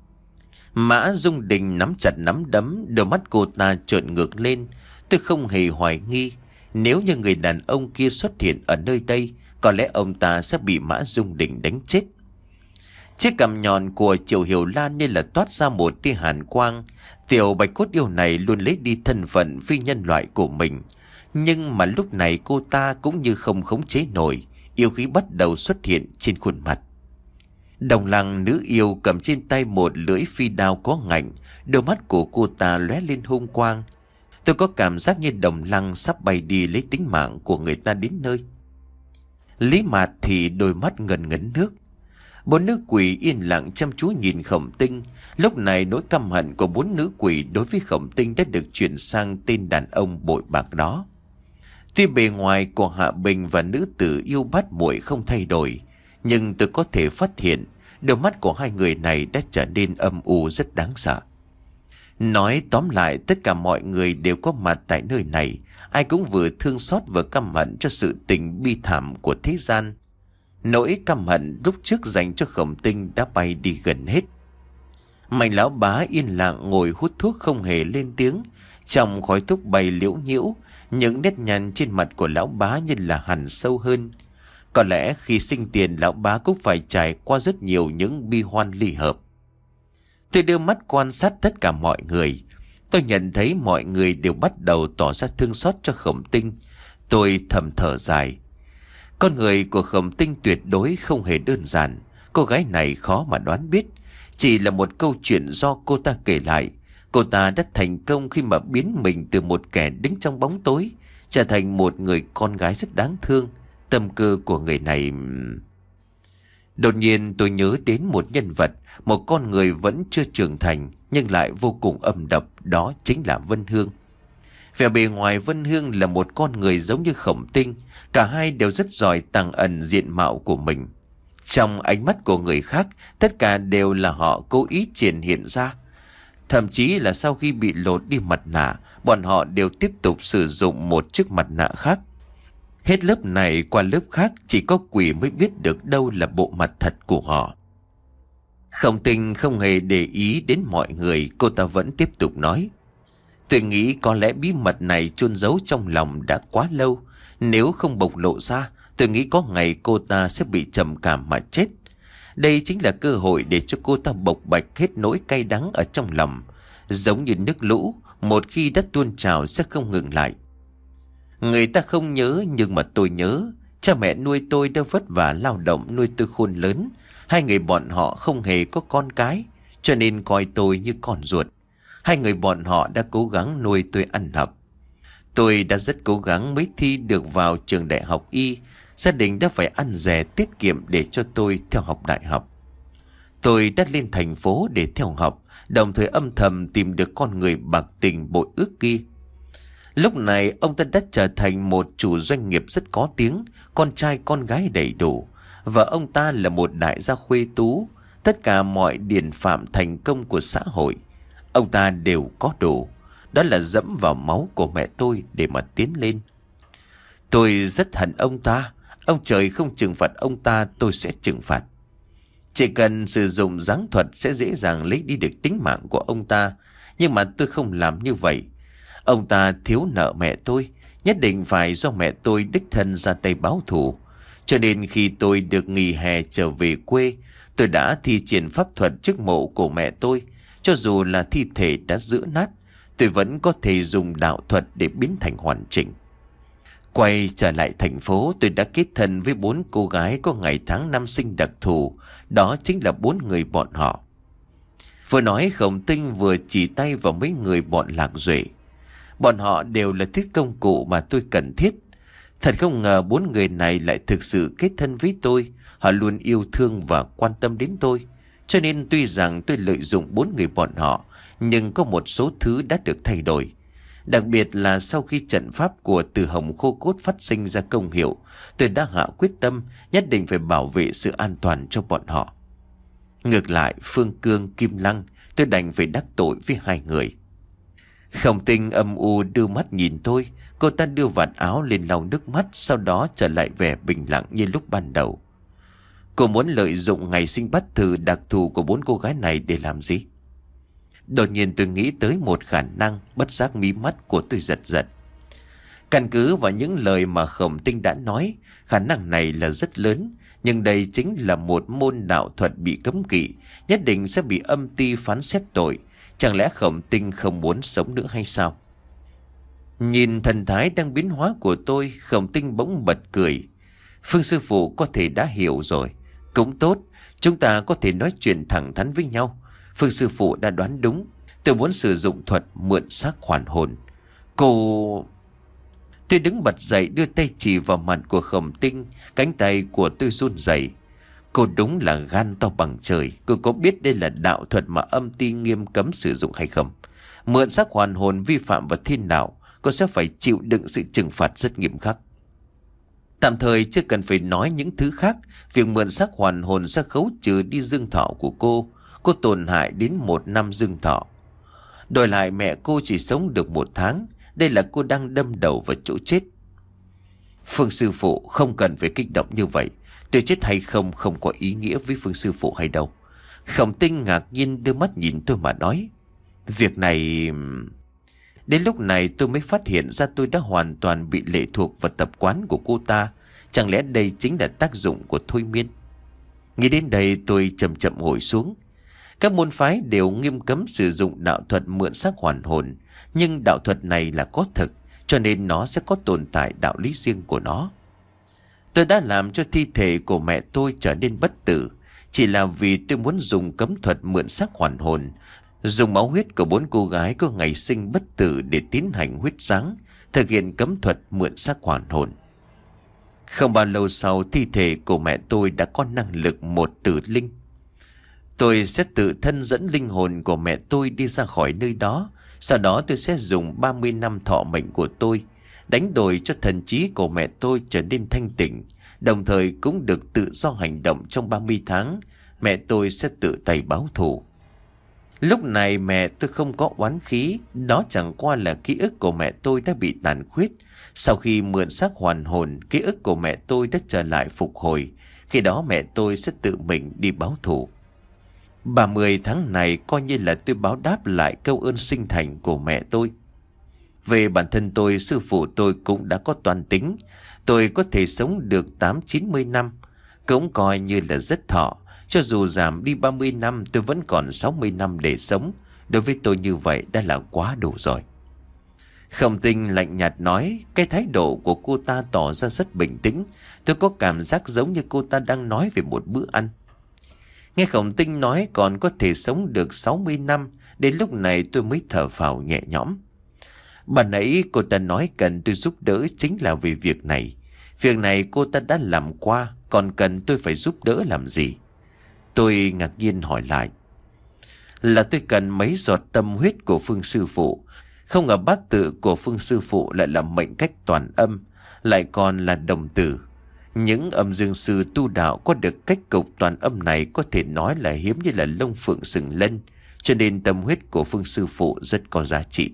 Mã Dung Đình nắm chặt nắm đấm, đôi mắt cô ta trợn ngược lên. Tôi không hề hoài nghi, nếu như người đàn ông kia xuất hiện ở nơi đây, có lẽ ông ta sẽ bị Mã Dung Đình đánh chết. Chiếc cằm nhọn của Triệu Hiểu Lan nên là toát ra một tia hàn quang. Tiểu bạch cốt yêu này luôn lấy đi thân phận phi nhân loại của mình, nhưng mà lúc này cô ta cũng như không khống chế nổi, yêu khí bắt đầu xuất hiện trên khuôn mặt. Đồng lăng nữ yêu cầm trên tay một lưỡi phi đao có ngạnh, đôi mắt của cô ta lóe lên hung quang. Tôi có cảm giác như đồng lăng sắp bay đi lấy tính mạng của người ta đến nơi. Lý Mạt thì đôi mắt ngần ngấn nước. Bốn nữ quỷ yên lặng chăm chú nhìn Khổng Tinh. Lúc này nỗi căm hận của bốn nữ quỷ đối với Khổng Tinh đã được chuyển sang tên đàn ông bội bạc đó. Tuy bề ngoài của Hạ Bình và nữ tử yêu bát muội không thay đổi, nhưng tôi có thể phát hiện đôi mắt của hai người này đã trở nên âm u rất đáng sợ. Nói tóm lại, tất cả mọi người đều có mặt tại nơi này, ai cũng vừa thương xót vừa căm hận cho sự tình bi thảm của thế gian. Nỗi căm hận lúc trước dành cho Khổng Tinh đã bay đi gần hết. Mạnh lão bá yên lặng ngồi hút thuốc không hề lên tiếng. Trong khói thuốc bay liễu nhiễu, những nét nhăn trên mặt của lão bá như là hằn sâu hơn. Có lẽ khi sinh tiền lão bá cũng phải trải qua rất nhiều những bi hoan ly hợp. Tôi đưa mắt quan sát tất cả mọi người. Tôi nhận thấy mọi người đều bắt đầu tỏ ra thương xót cho Khổng Tinh. Tôi thầm thở dài. Con người của Khổng Tinh tuyệt đối không hề đơn giản. Cô gái này khó mà đoán biết. Chỉ là một câu chuyện do cô ta kể lại. Cô ta đã thành công khi mà biến mình từ một kẻ đứng trong bóng tối trở thành một người con gái rất đáng thương. Tâm cơ của người này... Đột nhiên tôi nhớ đến một nhân vật, một con người vẫn chưa trưởng thành nhưng lại vô cùng âm độc, đó chính là Vân Hương. Vẻ bề ngoài Vân Hương là một con người giống như Khổng Tinh, cả hai đều rất giỏi tàng ẩn diện mạo của mình. Trong ánh mắt của người khác, tất cả đều là họ cố ý triển hiện ra. Thậm chí là sau khi bị lột đi mặt nạ, bọn họ đều tiếp tục sử dụng một chiếc mặt nạ khác. Hết lớp này qua lớp khác, chỉ có quỷ mới biết được đâu là bộ mặt thật của họ. Khổng Tinh không hề để ý đến mọi người, cô ta vẫn tiếp tục nói. Tôi nghĩ có lẽ bí mật này chôn giấu trong lòng đã quá lâu. Nếu không bộc lộ ra, tôi nghĩ có ngày cô ta sẽ bị trầm cảm mà chết. Đây chính là cơ hội để cho cô ta bộc bạch hết nỗi cay đắng ở trong lòng. Giống như nước lũ, một khi đã tuôn trào sẽ không ngừng lại. Người ta không nhớ nhưng mà tôi nhớ. Cha mẹ nuôi tôi đã vất vả lao động nuôi tôi khôn lớn. Hai người bọn họ không hề có con cái, cho nên coi tôi như con ruột. Hai người bọn họ đã cố gắng nuôi tôi ăn học. Tôi đã rất cố gắng mới thi được vào trường đại học y. Gia đình đã phải ăn rẻ tiết kiệm để cho tôi theo học đại học. Tôi đã lên thành phố để theo học, đồng thời âm thầm tìm được con người bạc tình bội ước kia. Lúc này ông ta đã trở thành một chủ doanh nghiệp rất có tiếng, con trai con gái đầy đủ. Và ông ta là một đại gia khuê tú, tất cả mọi điển phạm thành công của xã hội ông ta đều có đủ. Đó là dẫm vào máu của mẹ tôi để mà tiến lên. Tôi rất hận ông ta. Ông trời không trừng phạt ông ta, tôi sẽ trừng phạt. Chỉ cần sử dụng giáng thuật sẽ dễ dàng lấy đi được tính mạng của ông ta. Nhưng mà tôi không làm như vậy. Ông ta thiếu nợ mẹ tôi, nhất định phải do mẹ tôi đích thân ra tay báo thù. Cho nên khi tôi được nghỉ hè trở về quê, tôi đã thi triển pháp thuật trước mộ của mẹ tôi. Cho dù là thi thể đã rữa nát, tôi vẫn có thể dùng đạo thuật để biến thành hoàn chỉnh. Quay trở lại thành phố, tôi đã kết thân với bốn cô gái có ngày tháng năm sinh đặc thù. Đó chính là bốn người bọn họ. Vừa nói Khổng Tinh vừa chỉ tay vào mấy người bọn Lạc Duệ. Bọn họ đều là thứ công cụ mà tôi cần thiết. Thật không ngờ bốn người này lại thực sự kết thân với tôi. Họ luôn yêu thương và quan tâm đến tôi. Cho nên tuy rằng tôi lợi dụng bốn người bọn họ, nhưng có một số thứ đã được thay đổi. Đặc biệt là sau khi trận pháp của Từ Hồng Khô Cốt phát sinh ra công hiệu, tôi đã hạ quyết tâm nhất định phải bảo vệ sự an toàn cho bọn họ. Ngược lại Phương Cương, Kim Lăng, tôi đành phải đắc tội với hai người. Khổng Tinh âm u đưa mắt nhìn tôi. Cô ta đưa vạt áo lên lau nước mắt, sau đó trở lại vẻ bình lặng như lúc ban đầu. Cô muốn lợi dụng ngày sinh bát tự đặc thù của bốn cô gái này để làm gì? Đột nhiên tôi nghĩ tới một khả năng, bất giác mí mắt của tôi giật giật. Căn cứ vào những lời mà Khổng Tinh đã nói, khả năng này là rất lớn, nhưng đây chính là một môn đạo thuật bị cấm kỵ, nhất định sẽ bị âm ty phán xét tội. Chẳng lẽ Khổng Tinh không muốn sống nữa hay sao? Nhìn thần thái đang biến hóa của tôi, Khổng Tinh bỗng bật cười. Phương sư phụ có thể đã hiểu rồi. Cũng tốt, chúng ta có thể nói chuyện thẳng thắn với nhau. Phương sư phụ đã đoán đúng. Tôi muốn sử dụng thuật mượn xác hoàn hồn. Cô... Tôi đứng bật dậy, đưa tay chỉ vào mặt của Khổng Tinh. Cánh tay của tôi run rẩy. Cô đúng là gan to bằng trời. Cô có biết đây là đạo thuật mà âm ty nghiêm cấm sử dụng hay không? Mượn xác hoàn hồn vi phạm vào thiên đạo, cô sẽ phải chịu đựng sự trừng phạt rất nghiêm khắc. Tạm thời chưa cần phải nói những thứ khác. Việc mượn xác hoàn hồn sẽ khấu trừ đi dương thọ của cô. Cô tổn hại đến một năm dương thọ. Đổi lại mẹ cô chỉ sống được một tháng. Đây là cô đang đâm đầu vào chỗ chết. Phương sư phụ không cần phải kích động như vậy. Tôi chết hay không không có ý nghĩa với Phương sư phụ hay đâu. Khổng Tinh ngạc nhiên đưa mắt nhìn tôi mà nói. Việc này... Đến lúc này tôi mới phát hiện ra tôi đã hoàn toàn bị lệ thuộc vào tập quán của cô ta. Chẳng lẽ đây chính là tác dụng của thôi miên? Nghĩ đến đây tôi chậm chậm ngồi xuống. Các môn phái đều nghiêm cấm sử dụng đạo thuật mượn xác hoàn hồn, nhưng đạo thuật này là có thực, cho nên nó sẽ có tồn tại đạo lý riêng của nó. Tôi đã làm cho thi thể của mẹ tôi trở nên bất tử, chỉ là vì tôi muốn dùng cấm thuật mượn xác hoàn hồn, dùng máu huyết của bốn cô gái có ngày sinh bất tử để tiến hành huyết giáng, thực hiện cấm thuật mượn xác hoàn hồn. Không bao lâu sau, thi thể của mẹ tôi đã có năng lực một tử linh. Tôi sẽ tự thân dẫn linh hồn của mẹ tôi đi ra khỏi nơi đó. Sau đó tôi sẽ dùng ba mươi năm thọ mệnh của tôi đánh đổi cho thần trí của mẹ tôi trở nên thanh tỉnh, đồng thời cũng được tự do hành động trong ba mươi tháng. Mẹ tôi sẽ tự tay báo thù. Lúc này mẹ tôi không có oán khí, đó chẳng qua là ký ức của mẹ tôi đã bị tàn khuyết. Sau khi mượn xác hoàn hồn, ký ức của mẹ tôi đã trở lại phục hồi. Khi đó mẹ tôi sẽ tự mình đi báo thù. ba mươi tháng này coi như là tôi báo đáp lại câu ơn sinh thành của mẹ tôi. Về bản thân tôi, sư phụ tôi cũng đã có toan tính. Tôi có thể sống được tám chín mươi năm, cũng coi như là rất thọ. Cho dù giảm đi ba mươi năm, tôi vẫn còn sáu mươi năm để sống. Đối với tôi như vậy đã là quá đủ rồi. Khổng Tinh lạnh nhạt nói. Cái thái độ của cô ta tỏ ra rất bình tĩnh. Tôi có cảm giác giống như cô ta đang nói về một bữa ăn. Nghe Khổng Tinh nói còn có thể sống được sáu mươi năm, đến lúc này tôi mới thở phào nhẹ nhõm. Bà nãy cô ta nói cần tôi giúp đỡ chính là vì việc này. Việc này cô ta đã làm qua, còn cần tôi phải giúp đỡ làm gì? Tôi ngạc nhiên hỏi lại. Là tôi cần mấy giọt tâm huyết của Phương sư phụ. Không ngờ bát tự của Phương sư phụ lại là mệnh cách toàn âm, lại còn là đồng tử. Những âm dương sư tu đạo có được cách cục toàn âm này có thể nói là hiếm như là lông phượng sừng lân, cho nên tâm huyết của Phương sư phụ rất có giá trị.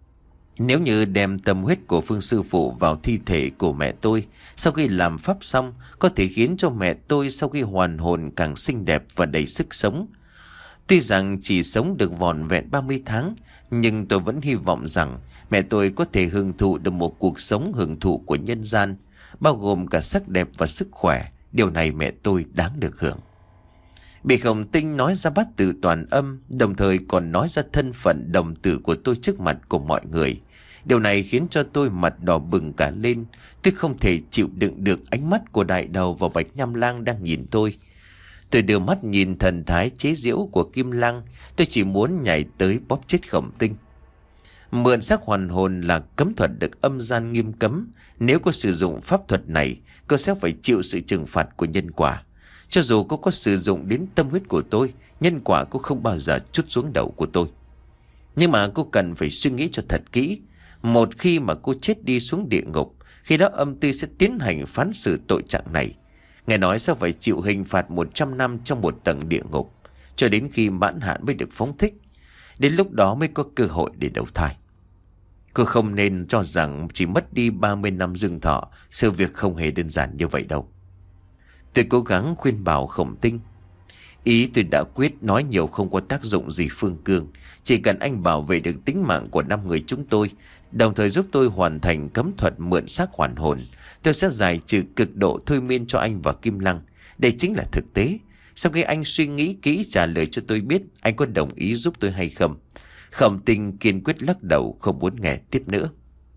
Nếu như đem tâm huyết của Phương sư phụ vào thi thể của mẹ tôi, sau khi làm pháp xong, có thể khiến cho mẹ tôi sau khi hoàn hồn càng xinh đẹp và đầy sức sống. Tuy rằng chỉ sống được vỏn vẹn ba mươi tháng, nhưng tôi vẫn hy vọng rằng mẹ tôi có thể hưởng thụ được một cuộc sống hưởng thụ của nhân gian, bao gồm cả sắc đẹp và sức khỏe. Điều này mẹ tôi đáng được hưởng. Bị Khổng Tinh nói ra bát tự toàn âm, đồng thời còn nói ra thân phận đồng tử của tôi trước mặt của mọi người. Điều này khiến cho tôi mặt đỏ bừng cả lên. Tôi không thể chịu đựng được ánh mắt của đại đầu và Bạch Nham Lang đang nhìn tôi. Tôi đưa mắt nhìn thần thái chế giễu của Kim Lăng. Tôi chỉ muốn nhảy tới bóp chết Khổng Tinh. Mượn xác hoàn hồn là cấm thuật được âm gian nghiêm cấm. Nếu có sử dụng pháp thuật này, cô sẽ phải chịu sự trừng phạt của nhân quả. Cho dù cô có sử dụng đến tâm huyết của tôi, nhân quả cô không bao giờ trút xuống đầu của tôi. Nhưng mà cô cần phải suy nghĩ cho thật kỹ. Một khi mà cô chết đi xuống địa ngục, khi đó âm ty sẽ tiến hành phán xử tội trạng này. Nghe nói sẽ phải chịu hình phạt một trăm năm trong một tầng địa ngục, cho đến khi mãn hạn mới được phóng thích. Đến lúc đó mới có cơ hội để đầu thai. Cô không nên cho rằng chỉ mất đi ba mươi năm dương thọ, sự việc không hề đơn giản như vậy đâu. Tôi cố gắng khuyên bảo Khổng Tinh. Ý tôi đã quyết, nói nhiều không có tác dụng gì Phương Cương. Chỉ cần anh bảo vệ được tính mạng của năm người chúng tôi, đồng thời giúp tôi hoàn thành cấm thuật mượn xác hoàn hồn, tôi sẽ giải trừ cực độ thôi miên cho anh và Kim Lăng. Đây chính là thực tế. Sau khi anh suy nghĩ kỹ trả lời cho tôi biết anh có đồng ý giúp tôi hay không. Khổng Tinh kiên quyết lắc đầu, không muốn nghe tiếp nữa.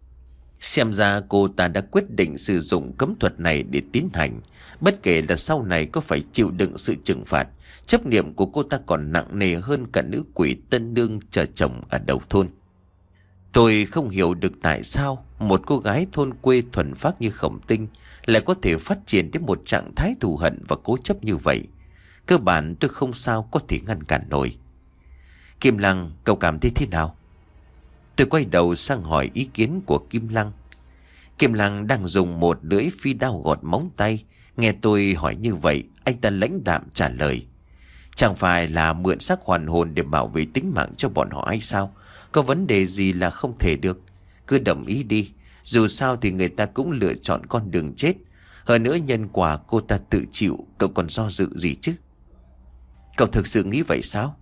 Xem ra cô ta đã quyết định sử dụng cấm thuật này để tiến hành. Bất kể là sau này có phải chịu đựng sự trừng phạt, chấp niệm của cô ta còn nặng nề hơn cả nữ quỷ tân nương chờ chồng ở đầu thôn. Tôi không hiểu được tại sao một cô gái thôn quê thuần phác như Khổng Tinh lại có thể phát triển đến một trạng thái thù hận và cố chấp như vậy. Cơ bản tôi không sao có thể ngăn cản nổi. Kim Lăng, cậu cảm thấy thế nào? Tôi quay đầu sang hỏi ý kiến của Kim Lăng. Kim Lăng đang dùng một lưỡi phi đao gọt móng tay. Nghe tôi hỏi như vậy, anh ta lãnh đạm trả lời. Chẳng phải là mượn xác hoàn hồn để bảo vệ tính mạng cho bọn họ hay sao? Có vấn đề gì là không thể được? Cứ đồng ý đi. Dù sao thì người ta cũng lựa chọn con đường chết. Hơn nữa nhân quả cô ta tự chịu, cậu còn do dự gì chứ? Cậu thực sự nghĩ vậy sao?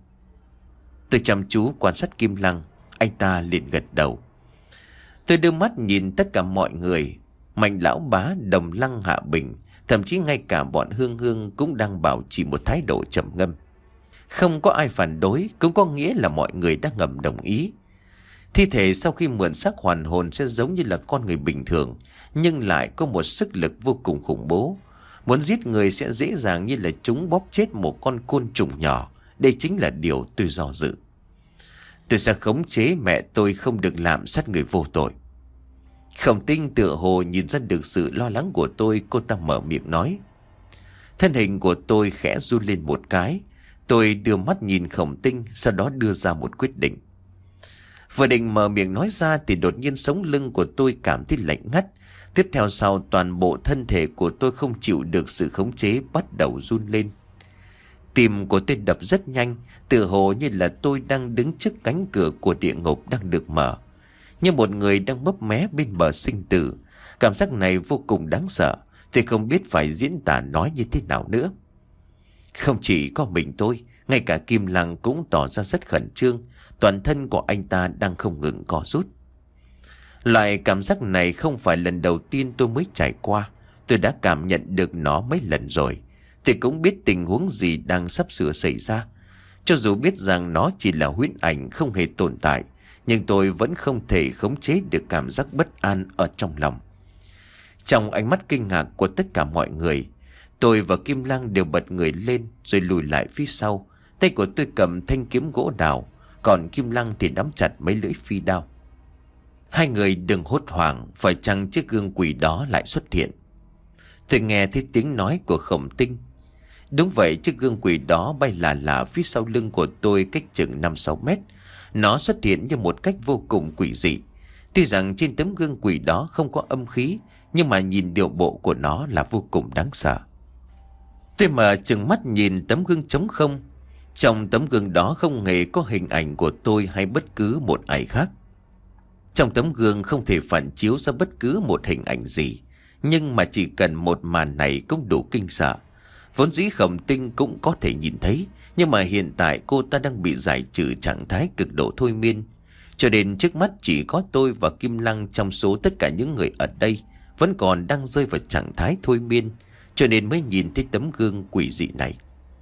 Tôi chăm chú quan sát Kim Lăng. Anh ta liền gật đầu. Tôi đưa mắt nhìn tất cả mọi người. Mạnh Lão Bá, Đồng Lăng, Hạ Bình, thậm chí ngay cả bọn Hương Hương cũng đang bảo trì một thái độ trầm ngâm. Không có ai phản đối, cũng có nghĩa là mọi người đã ngầm đồng ý. Thi thể sau khi mượn xác hoàn hồn sẽ giống như là con người bình thường, nhưng lại có một sức lực vô cùng khủng bố. Muốn giết người sẽ dễ dàng như là chúng bóp chết một con côn trùng nhỏ. Đây chính là điều tôi do dự. Tôi sẽ khống chế mẹ tôi không được làm sát người vô tội. Khổng Tinh tựa hồ nhìn ra được sự lo lắng của tôi, cô ta mở miệng nói. Thân hình của tôi khẽ run lên một cái. Tôi đưa mắt nhìn Khổng Tinh, sau đó đưa ra một quyết định. Vừa định mở miệng nói ra thì đột nhiên sống lưng của tôi cảm thấy lạnh ngắt. Tiếp theo sau, toàn bộ thân thể của tôi không chịu được sự khống chế, bắt đầu run lên. Tim của tôi đập rất nhanh, tựa hồ như là tôi đang đứng trước cánh cửa của địa ngục đang được mở, như một người đang mấp mé bên bờ sinh tử. Cảm giác này vô cùng đáng sợ, tôi không biết phải diễn tả nói như thế nào nữa. Không chỉ có mình tôi, ngay cả Kim Lăng cũng tỏ ra rất khẩn trương. Toàn thân của anh ta đang không ngừng co rút. Loại cảm giác này không phải lần đầu tiên tôi mới trải qua. Tôi đã cảm nhận được nó mấy lần rồi. Tôi cũng biết tình huống gì đang sắp sửa xảy ra. Cho dù biết rằng nó chỉ là huyễn ảnh không hề tồn tại, nhưng tôi vẫn không thể khống chế được cảm giác bất an ở trong lòng. Trong ánh mắt kinh ngạc của tất cả mọi người, tôi và Kim Lăng đều bật người lên rồi lùi lại phía sau. Tay của tôi cầm thanh kiếm gỗ đào, còn Kim Lăng thì nắm chặt mấy lưỡi phi đao. Hai người đừng hốt hoảng, phải chăng chiếc gương quỷ đó lại xuất hiện? Tôi nghe thấy tiếng nói của Khổng Tinh. Đúng vậy, chiếc gương quỷ đó bay lả lả phía sau lưng của tôi cách chừng năm sáu mét. Nó xuất hiện như một cách vô cùng quỷ dị. Tuy rằng trên tấm gương quỷ đó không có âm khí, nhưng mà nhìn điệu bộ của nó là vô cùng đáng sợ. Tôi mở trừng mắt nhìn tấm gương trống không. Trong tấm gương đó không hề có hình ảnh của tôi hay bất cứ một ai khác. Trong tấm gương không thể phản chiếu ra bất cứ một hình ảnh gì, nhưng mà chỉ cần một màn này cũng đủ kinh sợ. Vốn dĩ Khổng Tinh cũng có thể nhìn thấy, nhưng mà hiện tại cô ta đang bị giải trừ trạng thái cực độ thôi miên. Cho đến trước mắt chỉ có tôi và Kim Lăng trong số tất cả những người ở đây vẫn còn đang rơi vào trạng thái thôi miên, cho nên mới nhìn thấy tấm gương quỷ dị này.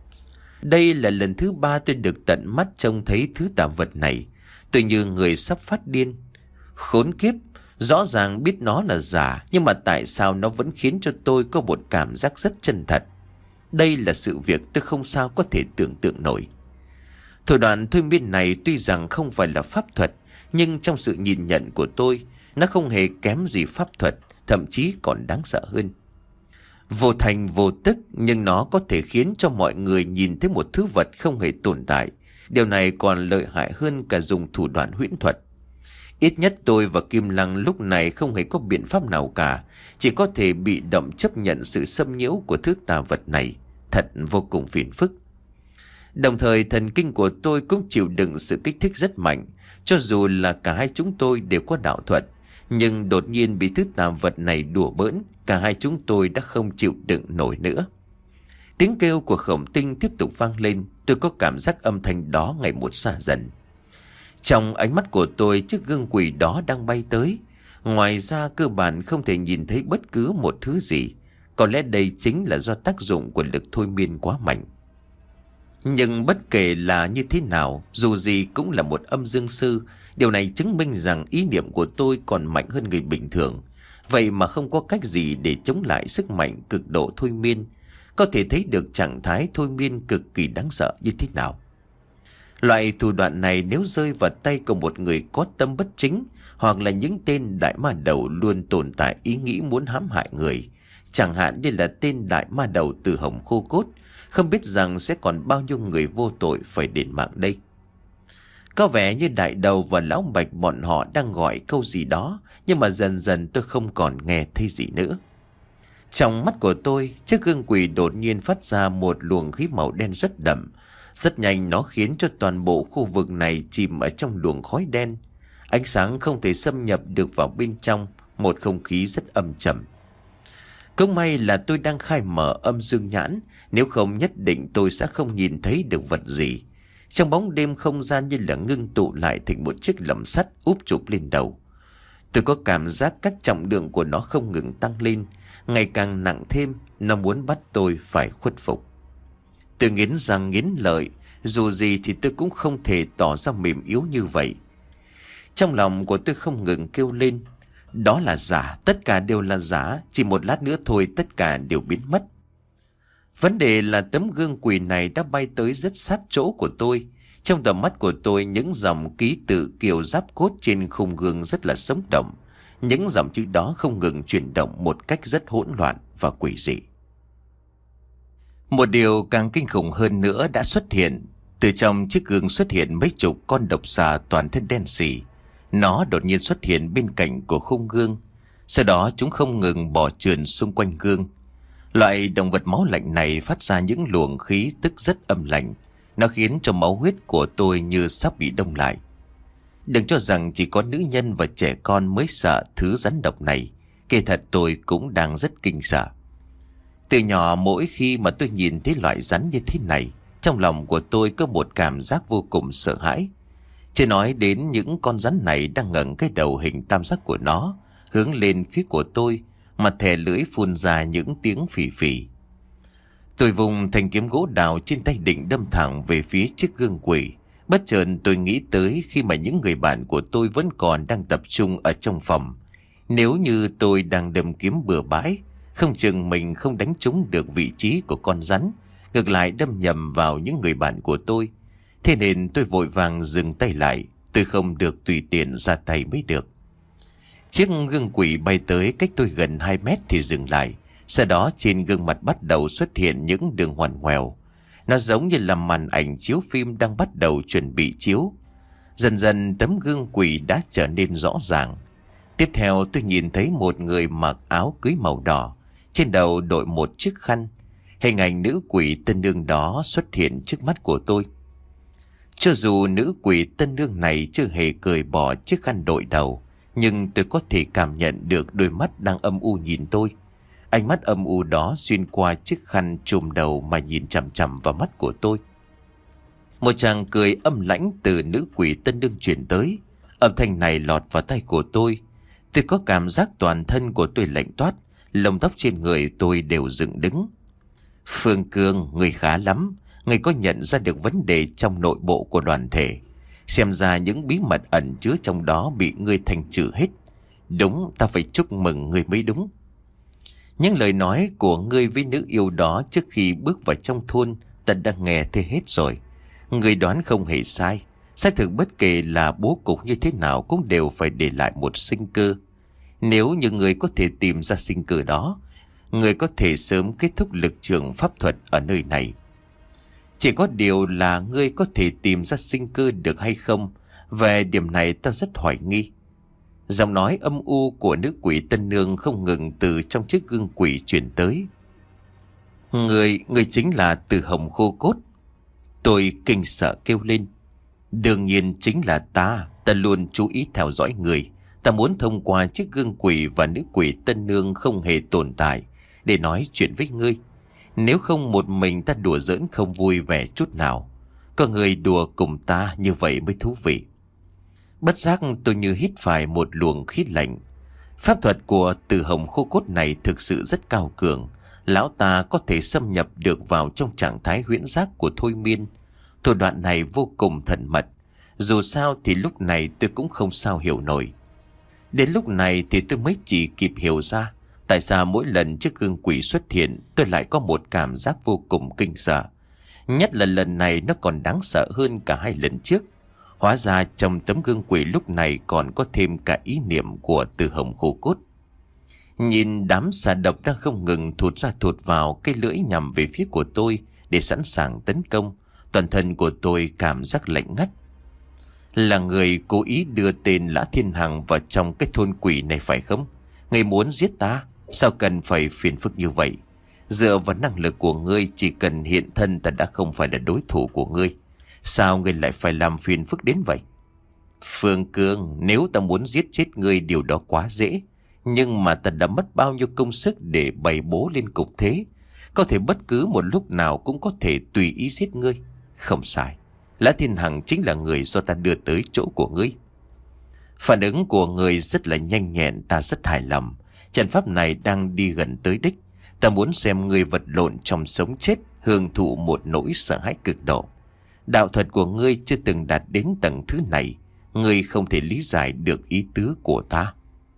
Đây là lần thứ ba tôi được tận mắt trông thấy thứ tà vật này. Tôi như người sắp phát điên. Khốn kiếp, rõ ràng biết nó là giả, nhưng mà tại sao nó vẫn khiến cho tôi có một cảm giác rất chân thật. Đây là sự việc tôi không sao có thể tưởng tượng nổi. Thủ đoạn thôi miên này tuy rằng không phải là pháp thuật, nhưng trong sự nhìn nhận của tôi, nó không hề kém gì pháp thuật, thậm chí còn đáng sợ hơn. Vô thành vô tức, nhưng nó có thể khiến cho mọi người nhìn thấy một thứ vật không hề tồn tại. Điều này còn lợi hại hơn cả dùng thủ đoạn huyễn thuật. Ít nhất tôi và Kim Lăng lúc này không hề có biện pháp nào cả, chỉ có thể bị động chấp nhận sự xâm nhiễu của thứ tà vật này. Thật vô cùng phiền phức. Đồng thời thần kinh của tôi cũng chịu đựng sự kích thích rất mạnh. Cho dù là cả hai chúng tôi đều có đạo thuật, nhưng đột nhiên bị thứ tà vật này đùa bỡn, cả hai chúng tôi đã không chịu đựng nổi nữa. Tiếng kêu của Khổng Tinh tiếp tục vang lên. Tôi có cảm giác âm thanh đó ngày một xa dần. Trong ánh mắt của tôi, chiếc gương quỷ đó đang bay tới. Ngoài ra cơ bản không thể nhìn thấy bất cứ một thứ gì. Có lẽ đây chính là do tác dụng của lực thôi miên quá mạnh. Nhưng bất kể là như thế nào, dù gì cũng là một âm dương sư. Điều này chứng minh rằng ý niệm của tôi còn mạnh hơn người bình thường. Vậy mà không có cách gì để chống lại sức mạnh cực độ thôi miên. Có thể thấy được trạng thái thôi miên cực kỳ đáng sợ như thế nào. Loại thủ đoạn này nếu rơi vào tay của một người có tâm bất chính, hoặc là những tên đại ma đầu luôn tồn tại ý nghĩ muốn hãm hại người, chẳng hạn như là tên đại ma đầu từ Hồng Khô Cốt, không biết rằng sẽ còn bao nhiêu người vô tội phải đền mạng đây. Có vẻ như đại đầu và lão Bạch bọn họ đang gọi câu gì đó, nhưng mà dần dần tôi không còn nghe thấy gì nữa. Trong mắt của tôi, chiếc gương quỷ đột nhiên phát ra một luồng khí màu đen rất đậm. Rất nhanh nó khiến cho toàn bộ khu vực này chìm ở trong luồng khói đen. Ánh sáng không thể xâm nhập được vào bên trong, một không khí rất âm trầm. Cũng may là tôi đang khai mở âm dương nhãn, nếu không nhất định tôi sẽ không nhìn thấy được vật gì. Trong bóng đêm không gian như là ngưng tụ lại thành một chiếc lồng sắt úp chụp lên đầu. Tôi có cảm giác các trọng lượng của nó không ngừng tăng lên, ngày càng nặng thêm. Nó muốn bắt tôi phải khuất phục. Tôi nghiến răng nghiến lợi, dù gì thì tôi cũng không thể tỏ ra mềm yếu như vậy. Trong lòng của tôi không ngừng kêu lên, đó là giả, tất cả đều là giả, chỉ một lát nữa thôi tất cả đều biến mất. Vấn đề là tấm gương quỷ này đã bay tới rất sát chỗ của tôi. Trong tầm mắt của tôi, những dòng ký tự kiểu giáp cốt trên khung gương rất là sống động. Những dòng chữ đó không ngừng chuyển động một cách rất hỗn loạn và quỷ dị. Một điều càng kinh khủng hơn nữa đã xuất hiện. Từ trong chiếc gương xuất hiện mấy chục con độc xà toàn thân đen sì. Nó đột nhiên xuất hiện bên cạnh của khung gương. Sau đó chúng không ngừng bò trườn xung quanh gương. Loại động vật máu lạnh này phát ra những luồng khí tức rất âm lạnh. Nó khiến cho máu huyết của tôi như sắp bị đông lại. Đừng cho rằng chỉ có nữ nhân và trẻ con mới sợ thứ rắn độc này. Kỳ thật tôi cũng đang rất kinh sợ. Từ nhỏ mỗi khi mà tôi nhìn thấy loại rắn như thế này, trong lòng của tôi có một cảm giác vô cùng sợ hãi. Chưa nói đến những con rắn này đang ngẩng cái đầu hình tam giác của nó hướng lên phía của tôi, mà thè lưỡi phun ra những tiếng phì phì. Tôi vùng thanh kiếm gỗ đào trên tay định đâm thẳng về phía chiếc gương quỷ. Bất chợt tôi nghĩ tới khi mà những người bạn của tôi vẫn còn đang tập trung ở trong phòng. Nếu như tôi đang đâm kiếm bừa bãi, không chừng mình không đánh trúng được vị trí của con rắn, ngược lại đâm nhầm vào những người bạn của tôi. Thế nên tôi vội vàng dừng tay lại. Tôi không được tùy tiện ra tay mới được. Chiếc gương quỷ bay tới cách tôi gần hai mét thì dừng lại. Sau đó trên gương mặt bắt đầu xuất hiện những đường ngoằn ngoèo. Nó giống như là màn ảnh chiếu phim đang bắt đầu chuẩn bị chiếu. Dần dần tấm gương quỷ đã trở nên rõ ràng. Tiếp theo tôi nhìn thấy một người mặc áo cưới màu đỏ, trên đầu đội một chiếc khăn. Hình ảnh nữ quỷ tân nương đó xuất hiện trước mắt của tôi. Cho dù nữ quỷ tân nương này chưa hề cởi bỏ chiếc khăn đội đầu, nhưng tôi có thể cảm nhận được đôi mắt đang âm u nhìn tôi. Ánh mắt âm u đó xuyên qua chiếc khăn trùm đầu mà nhìn chằm chằm vào mắt của tôi. Một tràng cười âm lãnh từ nữ quỷ tân nương chuyển tới. Âm thanh này lọt vào tay của tôi. Tôi có cảm giác toàn thân của tôi lạnh toát, lông tóc trên người tôi đều dựng đứng. Phương Cương, người khá lắm. Người có nhận ra được vấn đề trong nội bộ của đoàn thể. Xem ra những bí mật ẩn chứa trong đó bị ngươi thành trừ hết. Đúng, ta phải chúc mừng ngươi mới đúng. Những lời nói của ngươi với nữ yêu đó trước khi bước vào trong thôn, ta đã nghe thấy hết rồi. Ngươi đoán không hề sai. Xác thực bất kể là bố cục như thế nào cũng đều phải để lại một sinh cơ. Nếu như ngươi có thể tìm ra sinh cơ đó, ngươi có thể sớm kết thúc lực trường pháp thuật ở nơi này. Chỉ có điều là ngươi có thể tìm ra sinh cơ được hay không, về điểm này ta rất hoài nghi. Giọng nói âm u của nữ quỷ tân nương không ngừng từ trong chiếc gương quỷ chuyển tới. Người, người chính là Từ Hồng khô cốt. Tôi kinh sợ kêu lên. Đương nhiên chính là ta, ta luôn chú ý theo dõi người. Ta muốn thông qua chiếc gương quỷ và nữ quỷ tân nương không hề tồn tại để nói chuyện với ngươi. Nếu không một mình ta đùa giỡn không vui vẻ chút nào. Có người đùa cùng ta như vậy mới thú vị. Bất giác tôi như hít phải một luồng khí lạnh. Pháp thuật của Từ Hồng khô cốt này thực sự rất cao cường. Lão ta có thể xâm nhập được vào trong trạng thái huyễn giác của thôi miên. Thủ đoạn này vô cùng thần mật. Dù sao thì lúc này tôi cũng không sao hiểu nổi. Đến lúc này thì tôi mới chỉ kịp hiểu ra tại sao mỗi lần chiếc gương quỷ xuất hiện tôi lại có một cảm giác vô cùng kinh sợ. Nhất là lần này nó còn đáng sợ hơn cả hai lần trước. Hóa ra trong tấm gương quỷ lúc này còn có thêm cả ý niệm của Từ Hồng khô cốt. Nhìn đám xà độc đang không ngừng thụt ra thụt vào cái lưỡi nhằm về phía của tôi để sẵn sàng tấn công, toàn thân của tôi cảm giác lạnh ngắt. Là người cố ý đưa tên Lã Thiên Hằng vào trong cái thôn quỷ này phải không? Người muốn giết ta? Sao cần phải phiền phức như vậy? Dựa vào năng lực của ngươi, chỉ cần hiện thân ta đã không phải là đối thủ của ngươi. Sao ngươi lại phải làm phiền phức đến vậy? Phương Cương, nếu ta muốn giết chết ngươi điều đó quá dễ. Nhưng mà ta đã mất bao nhiêu công sức để bày bố lên cục thế. Có thể bất cứ một lúc nào cũng có thể tùy ý giết ngươi. Không sai, Lã Thiên Hằng chính là người do ta đưa tới chỗ của ngươi. Phản ứng của người rất là nhanh nhẹn, ta rất hài lòng. Trận pháp này đang đi gần tới đích. Ta muốn xem ngươi vật lộn trong sống chết, hưởng thụ một nỗi sợ hãi cực độ. Đạo thuật của ngươi chưa từng đạt đến tầng thứ này. Ngươi không thể lý giải được ý tứ của ta.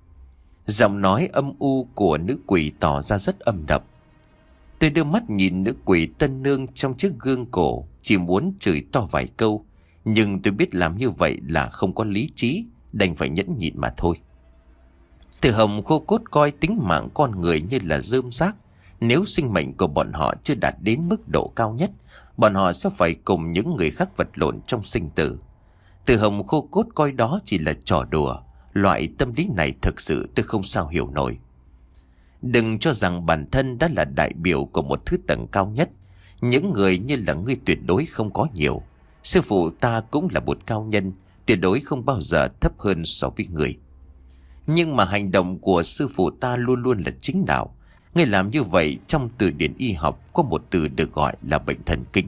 Giọng nói âm u của nữ quỷ tỏ ra rất âm độc. Tôi đưa mắt nhìn nữ quỷ tân nương trong chiếc gương cổ, chỉ muốn chửi to vài câu. Nhưng tôi biết làm như vậy là không có lý trí, đành phải nhẫn nhịn mà thôi. Từ Hồng khô cốt coi tính mạng con người như là rơm rác. Nếu sinh mệnh của bọn họ chưa đạt đến mức độ cao nhất, bọn họ sẽ phải cùng những người khác vật lộn trong sinh tử. Từ Hồng khô cốt coi đó chỉ là trò đùa. Loại tâm lý này thực sự tôi không sao hiểu nổi. Đừng cho rằng bản thân đã là đại biểu của một thứ tầng cao nhất. Những người như là ngươi tuyệt đối không có nhiều. Sư phụ ta cũng là một cao nhân, tuyệt đối không bao giờ thấp hơn so với người. Nhưng mà hành động của sư phụ ta luôn luôn là chính đạo. Người làm như vậy trong từ điển y học có một từ được gọi là bệnh thần kinh.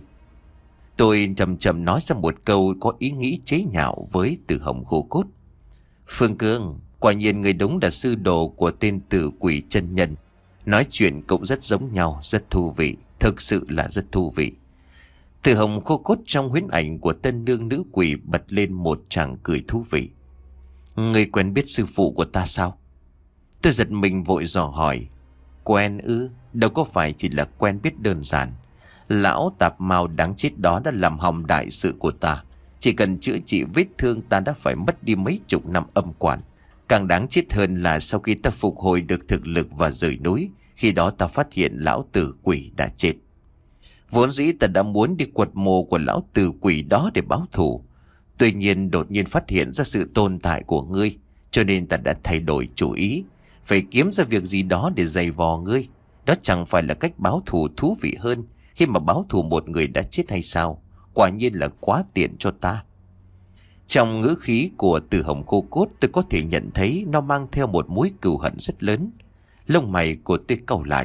Tôi chậm chậm nói ra một câu có ý nghĩ chế nhạo với Từ Hồng khô cốt. Phương Cương, quả nhiên người đúng là sư đồ của tên tử quỷ chân nhân. Nói chuyện cũng rất giống nhau, rất thú vị, thực sự là rất thú vị. Từ Hồng khô cốt trong huyễn ảnh của tân nương nữ quỷ bật lên một tràng cười thú vị. Người quen biết sư phụ của ta sao? Tôi giật mình vội dò hỏi. Quen ư? Đâu có phải chỉ là quen biết đơn giản. Lão tạp mao đáng chết đó đã làm hỏng đại sự của ta. Chỉ cần chữa trị vết thương ta đã phải mất đi mấy chục năm âm quản. Càng đáng chết hơn là sau khi ta phục hồi được thực lực và rời núi, khi đó ta phát hiện lão tử quỷ đã chết. Vốn dĩ ta đã muốn đi quật mộ của lão tử quỷ đó để báo thù. Tuy nhiên đột nhiên phát hiện ra sự tồn tại của ngươi, cho nên ta đã thay đổi chủ ý. Phải kiếm ra việc gì đó để giày vò ngươi. Đó chẳng phải là cách báo thù thú vị hơn khi mà báo thù một người đã chết hay sao? Quả nhiên là quá tiện cho ta. Trong ngữ khí của Từ Hồng khô cốt, tôi có thể nhận thấy nó mang theo một mối cừu hận rất lớn. Lông mày của tôi cau lại.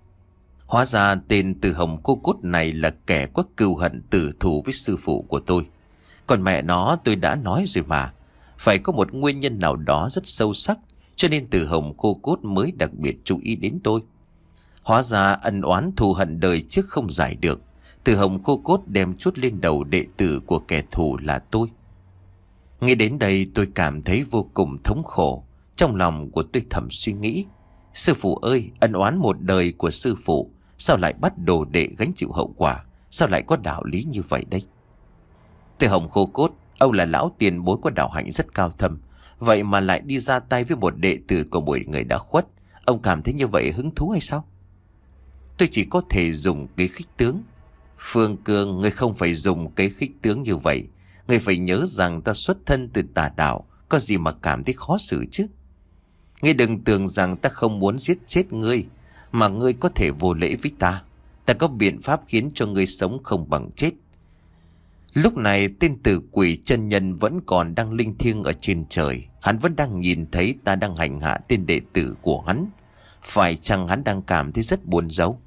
Hóa ra tên Từ Hồng khô cốt này là kẻ có cừu hận tử thù với sư phụ của tôi. Còn mẹ nó tôi đã nói rồi mà. Phải có một nguyên nhân nào đó rất sâu sắc, cho nên Từ Hồng khô cốt mới đặc biệt chú ý đến tôi. Hóa ra ân oán thù hận đời trước không giải được. Từ Hồng khô cốt đem chút lên đầu đệ tử của kẻ thù là tôi. Nghe đến đây tôi cảm thấy vô cùng thống khổ. Trong lòng của tôi thầm suy nghĩ. Sư phụ ơi, ân oán một đời của sư phụ, sao lại bắt đồ đệ gánh chịu hậu quả? Sao lại có đạo lý như vậy đây? Từ Hồng khô cốt, ông là lão tiền bối có đạo hạnh rất cao thâm. Vậy mà lại đi ra tay với một đệ tử của một người đã khuất. Ông cảm thấy như vậy hứng thú hay sao? Tôi chỉ có thể dùng cái khích tướng. Phương Cương, ngươi không phải dùng cái khích tướng như vậy. Ngươi phải nhớ rằng ta xuất thân từ tà đạo, có gì mà cảm thấy khó xử chứ? Ngươi đừng tưởng rằng ta không muốn giết chết ngươi, mà ngươi có thể vô lễ với ta. Ta có biện pháp khiến cho ngươi sống không bằng chết. Lúc này tên tử quỷ chân nhân vẫn còn đang linh thiêng ở trên trời. Hắn vẫn đang nhìn thấy ta đang hành hạ tên đệ tử của hắn. Phải chăng hắn đang cảm thấy rất buồn rầu?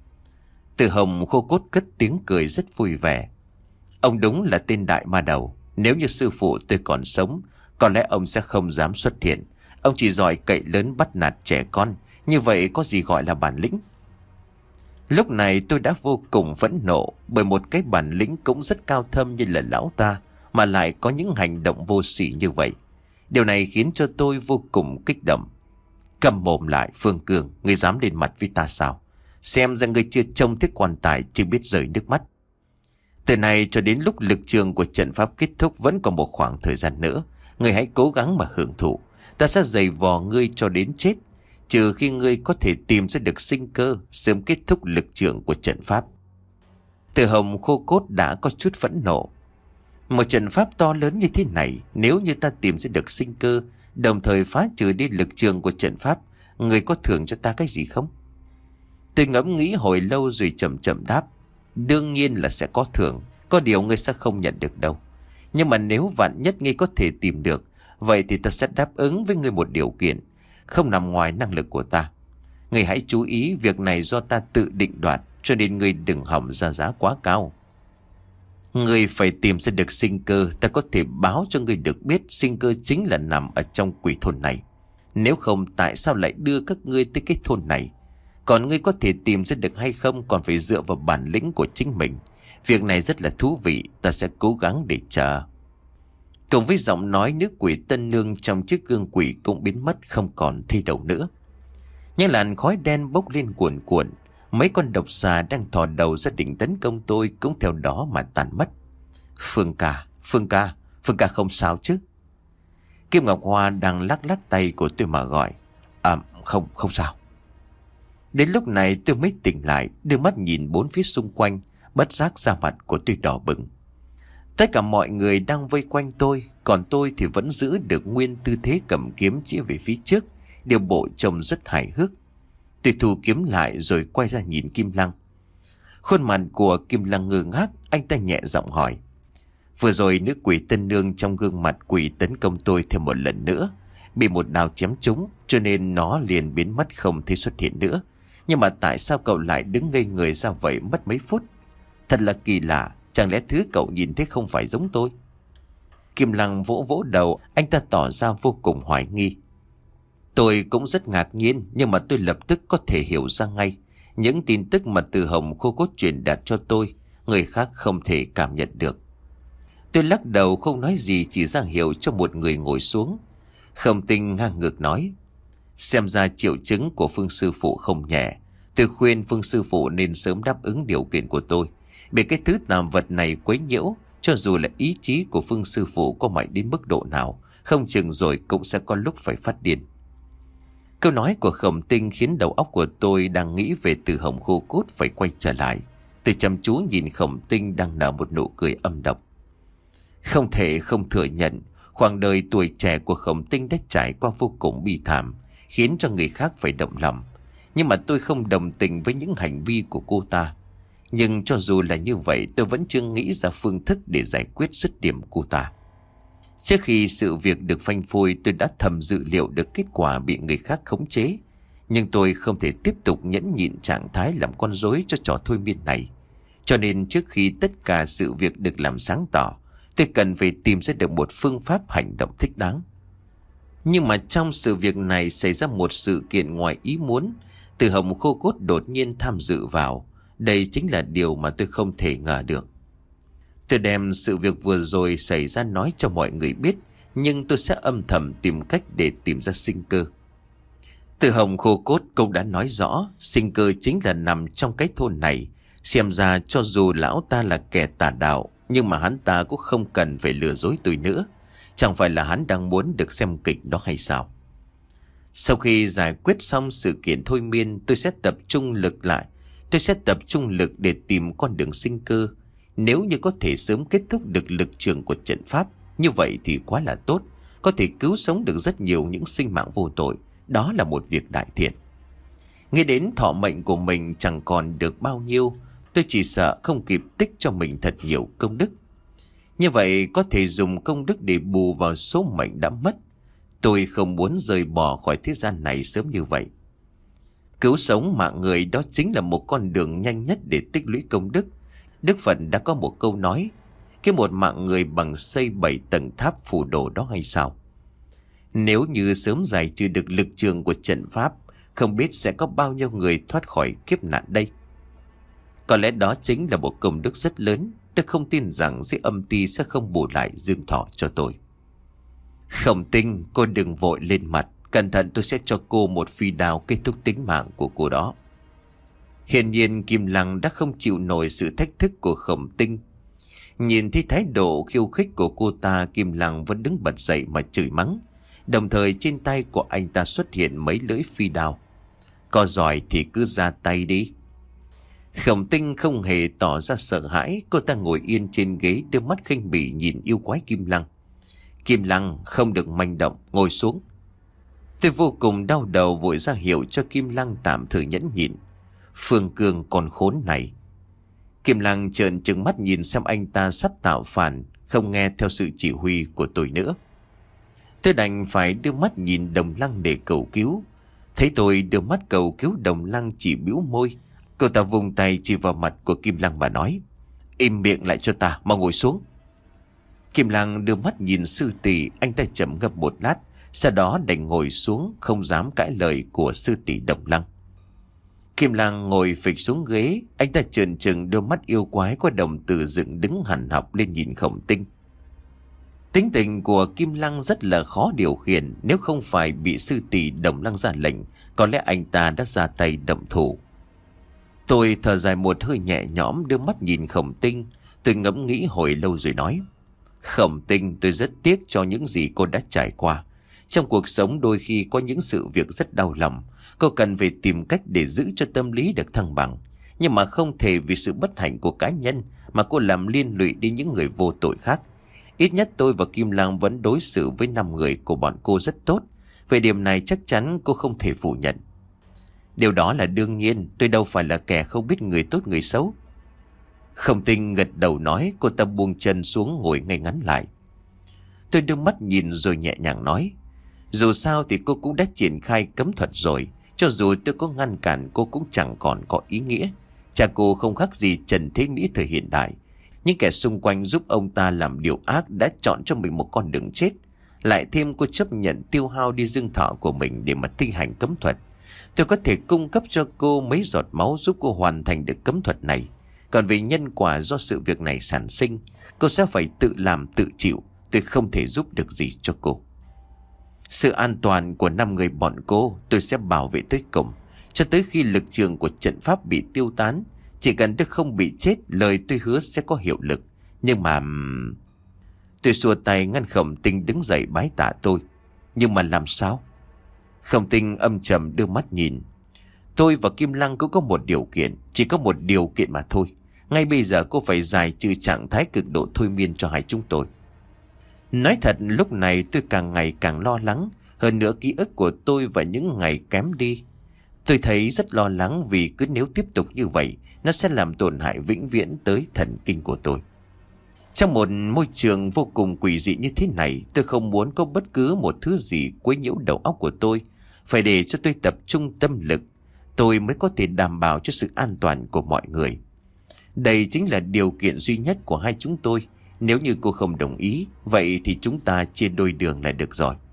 Từ Hồng khô cốt cất tiếng cười rất vui vẻ. Ông đúng là tên đại ma đầu. Nếu như sư phụ tôi còn sống, có lẽ ông sẽ không dám xuất hiện. Ông chỉ giỏi cậy lớn bắt nạt trẻ con. Như vậy có gì gọi là bản lĩnh? Lúc này tôi đã vô cùng phẫn nộ, bởi một cái bản lĩnh cũng rất cao thâm như là lão ta mà lại có những hành động vô sỉ như vậy. Điều này khiến cho tôi vô cùng kích động. Cầm mồm lại, Phương Cương, ngươi dám lên mặt với ta sao? Xem ra ngươi chưa trông thấy quan tài, chưa biết rời nước mắt. Từ nay cho đến lúc lực trường của trận pháp kết thúc vẫn còn một khoảng thời gian nữa. Ngươi hãy cố gắng mà hưởng thụ. Ta sẽ giày vò ngươi cho đến chết, trừ khi ngươi có thể tìm ra được sinh cơ, sớm kết thúc lực trường của trận pháp. Từ Hồng khô cốt đã có chút phẫn nộ. Một trận pháp to lớn như thế này, nếu như ta tìm ra được sinh cơ, đồng thời phá trừ đi lực trường của trận pháp, ngươi có thưởng cho ta cái gì không? Tôi ngẫm nghĩ hồi lâu rồi chậm chậm đáp. Đương nhiên là sẽ có thưởng, có điều ngươi sẽ không nhận được đâu. Nhưng mà nếu vạn nhất ngươi có thể tìm được, vậy thì ta sẽ đáp ứng với ngươi một điều kiện, không nằm ngoài năng lực của ta. Ngươi hãy chú ý, việc này do ta tự định đoạt, cho nên ngươi đừng hỏng ra giá quá cao. Ngươi phải tìm ra được sinh cơ. Ta có thể báo cho ngươi được biết sinh cơ chính là nằm ở trong quỷ thôn này. Nếu không tại sao lại đưa các ngươi tới cái thôn này? Còn ngươi có thể tìm ra được hay không còn phải dựa vào bản lĩnh của chính mình. Việc này rất là thú vị. Ta sẽ cố gắng để chờ. Cùng với giọng nói, nữ quỷ tân nương trong chiếc gương quỷ cũng biến mất không còn thấy đâu nữa. Những làn khói đen bốc lên cuồn cuộn. Mấy con độc xà đang thò đầu ra định tấn công tôi cũng theo đó mà tàn mất. Phương ca, Phương ca, Phương ca không sao chứ? Kim Ngọc Hoa đang lắc lắc tay của tôi mà gọi. À không, không sao. Đến lúc này tôi mới tỉnh lại, đưa mắt nhìn bốn phía xung quanh, bất giác da mặt của tôi đỏ bừng. Tất cả mọi người đang vây quanh tôi, còn tôi thì vẫn giữ được nguyên tư thế cầm kiếm chĩa về phía trước, điều bộ trông rất hài hước. Tôi thu kiếm lại rồi quay ra nhìn Kim Lăng. Khuôn mặt của Kim Lăng ngơ ngác, anh ta nhẹ giọng hỏi. Vừa rồi nữ quỷ tân nương trong gương mặt quỷ tấn công tôi thêm một lần nữa, bị một đao chém trúng, cho nên nó liền biến mất không thấy xuất hiện nữa. Nhưng mà tại sao cậu lại đứng ngây người ra vậy mất mấy phút? Thật là kỳ lạ, chẳng lẽ thứ cậu nhìn thấy không phải giống tôi? Kim Lăng vỗ vỗ đầu, anh ta tỏ ra vô cùng hoài nghi. Tôi cũng rất ngạc nhiên, nhưng mà tôi lập tức có thể hiểu ra ngay. Những tin tức mà Từ Hồng Khô Cốt truyền đạt cho tôi, người khác không thể cảm nhận được. Tôi lắc đầu không nói gì, chỉ ra hiệu cho một người ngồi xuống. Khổng Tinh ngang ngược nói. Xem ra triệu chứng của Phương sư phụ không nhẹ. Tôi khuyên Phương sư phụ nên sớm đáp ứng điều kiện của tôi. Bị cái thứ tàm vật này quấy nhiễu, cho dù là ý chí của Phương sư phụ có mạnh đến mức độ nào, không chừng rồi cũng sẽ có lúc phải phát điên. Câu nói của Khổng Tinh khiến đầu óc của tôi đang nghĩ về Từ Hồng Khô Cốt phải quay trở lại. Tôi chăm chú nhìn Khổng Tinh đang nở một nụ cười âm độc. Không thể không thừa nhận, khoảng đời tuổi trẻ của Khổng Tinh đã trải qua vô cùng bi thảm, khiến cho người khác phải động lòng. Nhưng mà tôi không đồng tình với những hành vi của cô ta. Nhưng cho dù là như vậy, tôi vẫn chưa nghĩ ra phương thức để giải quyết dứt điểm cô ta. Trước khi sự việc được phanh phui, tôi đã thầm dự liệu được kết quả bị người khác khống chế. Nhưng tôi không thể tiếp tục nhẫn nhịn trạng thái làm con rối cho trò thôi miên này. Cho nên trước khi tất cả sự việc được làm sáng tỏ, tôi cần phải tìm ra được một phương pháp hành động thích đáng. Nhưng mà trong sự việc này xảy ra một sự kiện ngoài ý muốn. Từ Hồng Khô Cốt đột nhiên tham dự vào. Đây chính là điều mà tôi không thể ngờ được. Tôi đem sự việc vừa rồi xảy ra nói cho mọi người biết, nhưng tôi sẽ âm thầm tìm cách để tìm ra sinh cơ. Từ Hồng Khô Cốt cũng đã nói rõ, sinh cơ chính là nằm trong cái thôn này. Xem ra cho dù lão ta là kẻ tà đạo, nhưng mà hắn ta cũng không cần phải lừa dối tôi nữa. Chẳng phải là hắn đang muốn được xem kịch đó hay sao? Sau khi giải quyết xong sự kiện thôi miên, tôi sẽ tập trung lực lại. Tôi sẽ tập trung lực để tìm con đường sinh cơ. Nếu như có thể sớm kết thúc được lực trường của trận pháp, như vậy thì quá là tốt. Có thể cứu sống được rất nhiều những sinh mạng vô tội. Đó là một việc đại thiện. Nghe đến thọ mệnh của mình chẳng còn được bao nhiêu, tôi chỉ sợ không kịp tích cho mình thật nhiều công đức. Như vậy có thể dùng công đức để bù vào số mệnh đã mất. Tôi không muốn rời bỏ khỏi thế gian này sớm như vậy. Cứu sống mạng người đó chính là một con đường nhanh nhất để tích lũy công đức. Đức Phật đã có một câu nói, cái một mạng người bằng xây bảy tầng tháp phù đồ đó hay sao? Nếu như sớm giải trừ được lực trường của trận pháp, không biết sẽ có bao nhiêu người thoát khỏi kiếp nạn đây. Có lẽ đó chính là một công đức rất lớn. Tôi không tin rằng dưới âm ti sẽ không bù lại dương thọ cho tôi. Khổng Tinh, cô đừng vội lên mặt. Cẩn thận, tôi sẽ cho cô một phi đao kết thúc tính mạng của cô đó. Hiển nhiên Kim Lăng đã không chịu nổi sự thách thức của Khổng Tinh. Nhìn thấy thái độ khiêu khích của cô ta, Kim Lăng vẫn đứng bật dậy mà chửi mắng. Đồng thời trên tay của anh ta xuất hiện mấy lưỡi phi đao. Có giỏi thì cứ ra tay đi. Khổng Tinh không hề tỏ ra sợ hãi. Cô ta ngồi yên trên ghế, đưa mắt khinh bỉ nhìn yêu quái Kim Lăng. Kim Lăng không được manh động, ngồi xuống. Tôi vô cùng đau đầu, vội ra hiệu cho Kim Lăng tạm thời nhẫn nhịn. Phương Cương còn khốn này. Kim Lăng trợn trừng mắt nhìn xem anh ta sắp tạo phản, không nghe theo sự chỉ huy của tôi nữa. Tôi đành phải đưa mắt nhìn Đồng Lăng để cầu cứu. Thấy tôi đưa mắt cầu cứu, Đồng Lăng chỉ bĩu môi. Cậu ta vùng tay chỉ vào mặt của Kim Lăng và nói: Im miệng lại cho ta, mau ngồi xuống. Kim Lăng đưa mắt nhìn sư tỷ, anh ta trầm ngâm một lát, sau đó đành ngồi xuống, không dám cãi lời của sư tỷ Đồng Lăng. Kim Lăng ngồi phịch xuống ghế, anh ta trợn trừng đôi mắt yêu quái có đồng tử dựng đứng hằn học lên nhìn Khổng Tinh. Tính tình của Kim Lăng rất là khó điều khiển, nếu không phải bị sư tỷ Đồng Lăng ra lệnh, có lẽ anh ta đã ra tay động thủ. Tôi thở dài một hơi nhẹ nhõm, đưa mắt nhìn Khổng Tinh. Tôi ngẫm nghĩ hồi lâu rồi nói: Khổng Tinh, tôi rất tiếc cho những gì cô đã trải qua. Trong cuộc sống đôi khi có những sự việc rất đau lòng, cô cần phải tìm cách để giữ cho tâm lý được thăng bằng. Nhưng mà không thể vì sự bất hạnh của cá nhân mà cô làm liên lụy đến những người vô tội khác. Ít nhất tôi và Kim Lăng vẫn đối xử với năm người của bọn cô rất tốt. Về điểm này chắc chắn cô không thể phủ nhận. Điều đó là đương nhiên, tôi đâu phải là kẻ không biết người tốt người xấu. Khổng Tinh gật đầu nói, cô ta buông chân xuống ngồi ngay ngắn lại. Tôi đưa mắt nhìn rồi nhẹ nhàng nói: Dù sao thì cô cũng đã triển khai cấm thuật rồi. Cho dù tôi có ngăn cản cô cũng chẳng còn có ý nghĩa. Cha cô không khác gì Trần Thế Mỹ thời hiện đại. Những kẻ xung quanh giúp ông ta làm điều ác đã chọn cho mình một con đường chết. Lại thêm cô chấp nhận tiêu hao đi dương thọ của mình để mà thi hành cấm thuật. Tôi có thể cung cấp cho cô mấy giọt máu giúp cô hoàn thành được cấm thuật này. Còn về nhân quả do sự việc này sản sinh, cô sẽ phải tự làm tự chịu. Tôi không thể giúp được gì cho cô. Sự an toàn của năm người bọn cô tôi sẽ bảo vệ tới cùng, cho tới khi lực trường của trận pháp bị tiêu tán. Chỉ cần tôi không bị chết, lời tôi hứa sẽ có hiệu lực. Nhưng mà... Tôi xua tay ngăn Khổng Tinh đứng dậy bái tạ tôi. Nhưng mà làm sao? Khổng Tinh âm trầm đưa mắt nhìn. Tôi và Kim Lăng cũng có một điều kiện. Chỉ có một điều kiện mà thôi. Ngay bây giờ cô phải giải trừ trạng thái cực độ thôi miên cho hai chúng tôi. Nói thật, lúc này tôi càng ngày càng lo lắng. Hơn nữa ký ức của tôi và những ngày kém đi. Tôi thấy rất lo lắng vì cứ nếu tiếp tục như vậy, nó sẽ làm tổn hại vĩnh viễn tới thần kinh của tôi. Trong một môi trường vô cùng quỷ dị như thế này, tôi không muốn có bất cứ một thứ gì quấy nhiễu đầu óc của tôi. Phải để cho tôi tập trung tâm lực, tôi mới có thể đảm bảo cho sự an toàn của mọi người. Đây chính là điều kiện duy nhất của hai chúng tôi. Nếu như cô không đồng ý, vậy thì chúng ta chia đôi đường là được rồi.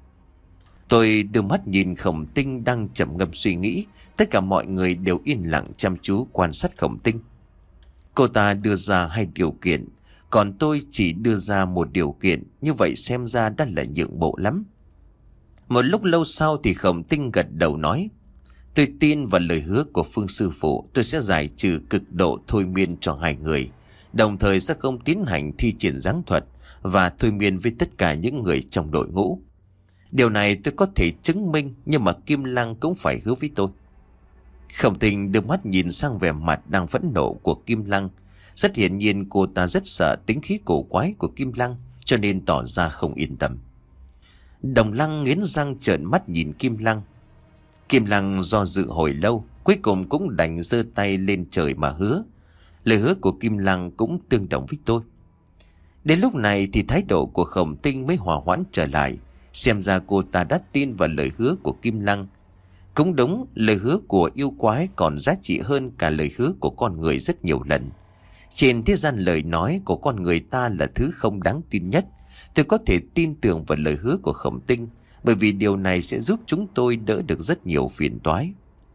Tôi đưa mắt nhìn Khổng Tinh đang trầm ngâm suy nghĩ. Tất cả mọi người đều yên lặng chăm chú quan sát Khổng Tinh. Cô ta đưa ra hai điều kiện, còn tôi chỉ đưa ra một điều kiện. Như vậy xem ra đã là nhượng bộ lắm. Một lúc lâu sau thì Khổng Tinh gật đầu nói: Tôi tin vào lời hứa của Phương sư phụ. Tôi sẽ giải trừ cực độ thôi miên cho hai người, đồng thời sẽ không tiến hành thi triển giáng thuật và thôi miên với tất cả những người trong đội ngũ. Điều này tôi có thể chứng minh, nhưng mà Kim Lăng cũng phải hứa với tôi. Khổng Tinh đưa mắt nhìn sang vẻ mặt đang phẫn nộ của Kim Lăng. Rất hiển nhiên cô ta rất sợ tính khí cổ quái của Kim Lăng, cho nên tỏ ra không yên tâm. Đồng Lăng nghiến răng trợn mắt nhìn Kim Lăng. Kim Lăng do dự hồi lâu, cuối cùng cũng đành giơ tay lên trời mà hứa. Lời hứa của Kim Lăng cũng tương đồng với tôi. Đến lúc này thì thái độ của Khổng Tinh mới hòa hoãn trở lại. Xem ra cô ta đã tin vào lời hứa của Kim Lăng. Cũng đúng, lời hứa của yêu quái còn giá trị hơn cả lời hứa của con người rất nhiều lần. Trên thế gian lời nói của con người ta là thứ không đáng tin nhất. Tôi có thể tin tưởng vào lời hứa của Khổng Tinh, bởi vì điều này sẽ giúp chúng tôi đỡ được rất nhiều phiền toái.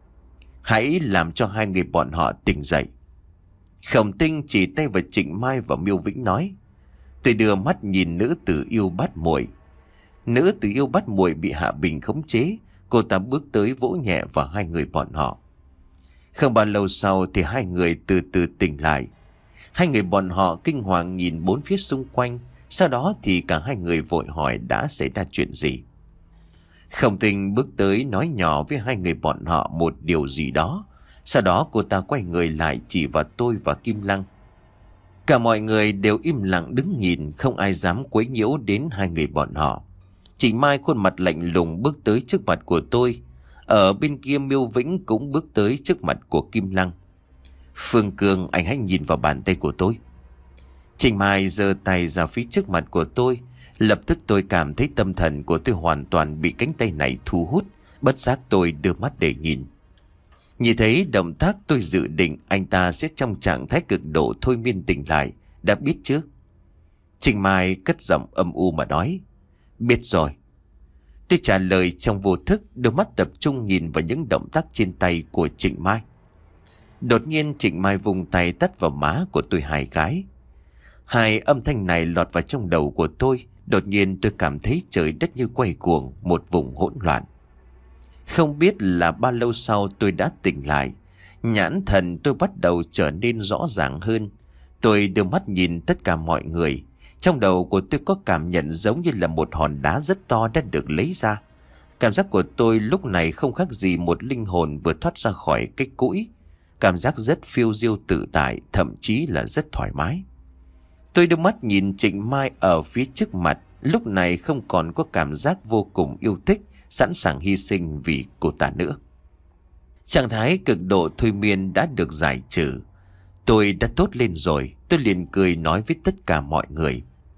Hãy làm cho hai người bọn họ tỉnh dậy. Khổng Tinh chỉ tay vào Trịnh Mai và Miêu Vĩnh nói. Tôi đưa mắt nhìn nữ tử yêu bắt muội. Nữ tử yêu bắt muội bị Hạ Bình khống chế. Cô ta bước tới vỗ nhẹ vào hai người bọn họ. Không bao lâu sau thì hai người từ từ tỉnh lại. Hai người bọn họ kinh hoàng nhìn bốn phía xung quanh. Sau đó thì cả hai người vội hỏi đã xảy ra chuyện gì. Khổng Tinh bước tới nói nhỏ với hai người bọn họ một điều gì đó. Sau đó cô ta quay người lại chỉ vào tôi và Kim Lăng. Cả mọi người đều im lặng đứng nhìn, không ai dám quấy nhiễu đến hai người bọn họ. Trịnh Mai khuôn mặt lạnh lùng bước tới trước mặt của tôi. Ở bên kia Miêu Vĩnh cũng bước tới trước mặt của Kim Lăng. Phương Cương, anh hãy nhìn vào bàn tay của tôi. Trịnh Mai giơ tay ra phía trước mặt của tôi. Lập tức tôi cảm thấy tâm thần của tôi hoàn toàn bị cánh tay này thu hút. Bất giác tôi đưa mắt để nhìn. Nhìn thấy động tác tôi dự định anh ta sẽ trong trạng thái cực độ thôi miên tỉnh lại. đã biết chứ? Trịnh Mai cất giọng âm u mà nói. Biết rồi. Tôi trả lời trong vô thức, đôi mắt tập trung nhìn vào những động tác trên tay của Trịnh Mai. Đột nhiên Trịnh Mai vùng tay tát vào má của tôi hai cái. Hai âm thanh này lọt vào trong đầu của tôi. Đột nhiên tôi cảm thấy trời đất như quay cuồng, một vùng hỗn loạn. Không biết là bao lâu sau tôi đã tỉnh lại. Nhãn thần tôi bắt đầu trở nên rõ ràng hơn. Tôi đưa mắt nhìn tất cả mọi người. Trong đầu của tôi có cảm nhận giống như là một hòn đá rất to đã được lấy ra. Cảm giác của tôi lúc này không khác gì một linh hồn vừa thoát ra khỏi cái cũi. Cảm giác rất phiêu diêu tự tại, thậm chí là rất thoải mái. Tôi đưa mắt nhìn Trịnh Mai ở phía trước mặt. Lúc này không còn có cảm giác vô cùng yêu thích, sẵn sàng hy sinh vì cô ta nữa. Trạng thái cực độ thôi miên đã được giải trừ. Tôi đã tốt lên rồi. Tôi liền cười nói với tất cả mọi người.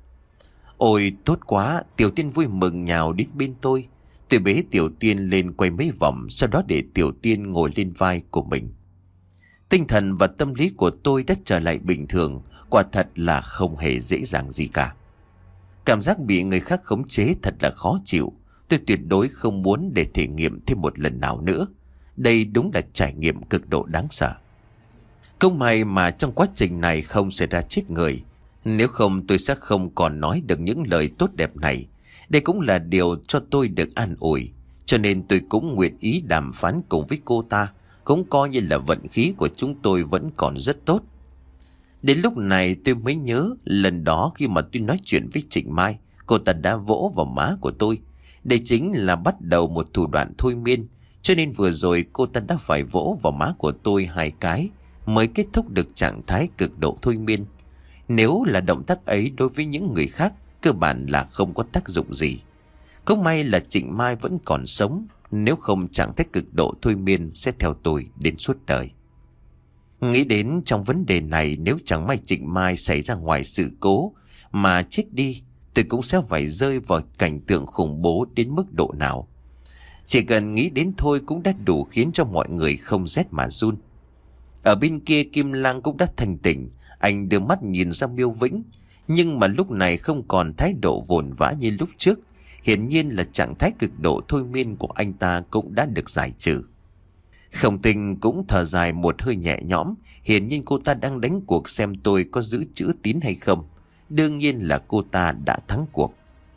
Ôi tốt quá. Tiểu Tiên vui mừng nhào đến bên tôi. Tôi bế Tiểu Tiên lên quay mấy vòng, sau đó để Tiểu Tiên ngồi lên vai của mình. Tinh thần và tâm lý của tôi đã trở lại bình thường. Quả thật là không hề dễ dàng gì cả. Cảm giác bị người khác khống chế thật là khó chịu. Tôi tuyệt đối không muốn để thể nghiệm thêm một lần nào nữa. Đây đúng là trải nghiệm cực độ đáng sợ. Không may mà trong quá trình này không xảy ra chết người. Nếu không tôi sẽ không còn nói được những lời tốt đẹp này. Đây cũng là điều cho tôi được an ủi. Cho nên tôi cũng nguyện ý đàm phán cùng với cô ta. Cũng coi như là vận khí của chúng tôi vẫn còn rất tốt. Đến lúc này tôi mới nhớ lần đó khi mà tôi nói chuyện với Trịnh Mai, cô ta đã vỗ vào má của tôi. Đây chính là bắt đầu một thủ đoạn thôi miên. Cho nên vừa rồi cô ta đã phải vỗ vào má của tôi hai cái mới kết thúc được trạng thái cực độ thôi miên. Nếu là động tác ấy đối với những người khác, cơ bản là không có tác dụng gì. Cũng may là Trịnh Mai vẫn còn sống. Nếu không trạng thái cực độ thôi miên sẽ theo tôi đến suốt đời. Nghĩ đến trong vấn đề này, nếu chẳng may Trịnh Mai xảy ra ngoài sự cố mà chết đi, tôi cũng sẽ phải rơi vào cảnh tượng khủng bố đến mức độ nào. Chỉ cần nghĩ đến thôi cũng đã đủ khiến cho mọi người không rét mà run. Ở bên kia Kim Lang cũng đã thanh tỉnh. Anh đưa mắt nhìn ra Miêu Vĩnh, nhưng mà lúc này không còn thái độ vồn vã như lúc trước. Hiển nhiên là trạng thái cực độ thôi miên của anh ta cũng đã được giải trừ. Khổng Tinh cũng thở dài một hơi nhẹ nhõm. Hiển nhiên cô ta đang đánh cuộc xem tôi có giữ chữ tín hay không. Đương nhiên là cô ta đã thắng cuộc.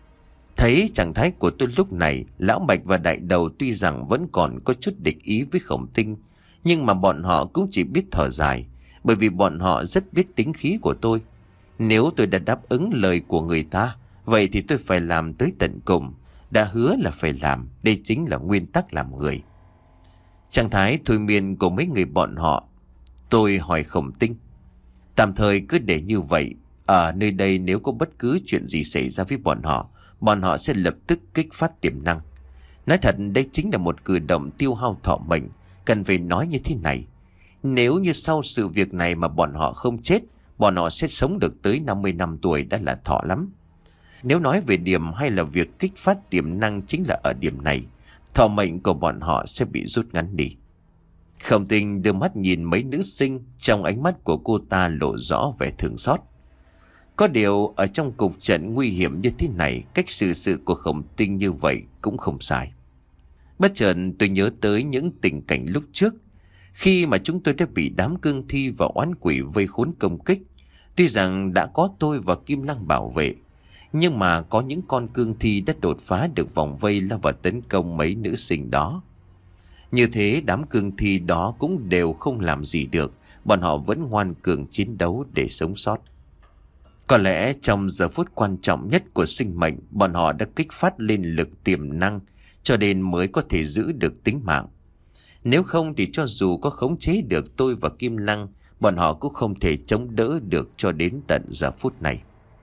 Thấy trạng thái của tôi lúc này, Lão Bạch và Đại Đầu tuy rằng vẫn còn có chút địch ý với Khổng Tinh, nhưng mà bọn họ cũng chỉ biết thở dài, bởi vì bọn họ rất biết tính khí của tôi. Nếu tôi đã đáp ứng lời của người ta, vậy thì tôi phải làm tới tận cùng. Đã hứa là phải làm, đây chính là nguyên tắc làm người. Trạng thái thôi miên của mấy người bọn họ. Tôi hỏi Khổng Tinh. Tạm thời cứ để như vậy. Ở nơi đây nếu có bất cứ chuyện gì xảy ra với bọn họ, bọn họ sẽ lập tức kích phát tiềm năng. Nói thật đây chính là một cử động tiêu hao thọ mệnh. Cần phải nói như thế này. Nếu như sau sự việc này mà bọn họ không chết, bọn họ sẽ sống được tới năm mươi năm tuổi đã là thọ lắm. Nếu nói về điểm hay là việc kích phát tiềm năng chính là ở điểm này, thọ mệnh của bọn họ sẽ bị rút ngắn đi. Khổng Tinh đưa mắt nhìn mấy nữ sinh, trong ánh mắt của cô ta lộ rõ vẻ thương xót. Có điều ở trong cục trận nguy hiểm như thế này, cách xử sự của Khổng Tinh như vậy cũng không sai. Bất chợt tôi nhớ tới những tình cảnh lúc trước, khi mà chúng tôi đã bị đám cương thi và oán quỷ vây khốn công kích. Tuy rằng đã có tôi và Kim Lăng bảo vệ, nhưng mà có những con cương thi đã đột phá được vòng vây lao vào tấn công mấy nữ sinh đó. Như thế đám cương thi đó cũng đều không làm gì được, bọn họ vẫn ngoan cường chiến đấu để sống sót. Có lẽ trong giờ phút quan trọng nhất của sinh mệnh, bọn họ đã kích phát lên lực tiềm năng, cho nên mới có thể giữ được tính mạng. Nếu không thì cho dù có khống chế được tôi và Kim Lăng, bọn họ cũng không thể chống đỡ được cho đến tận giờ phút này.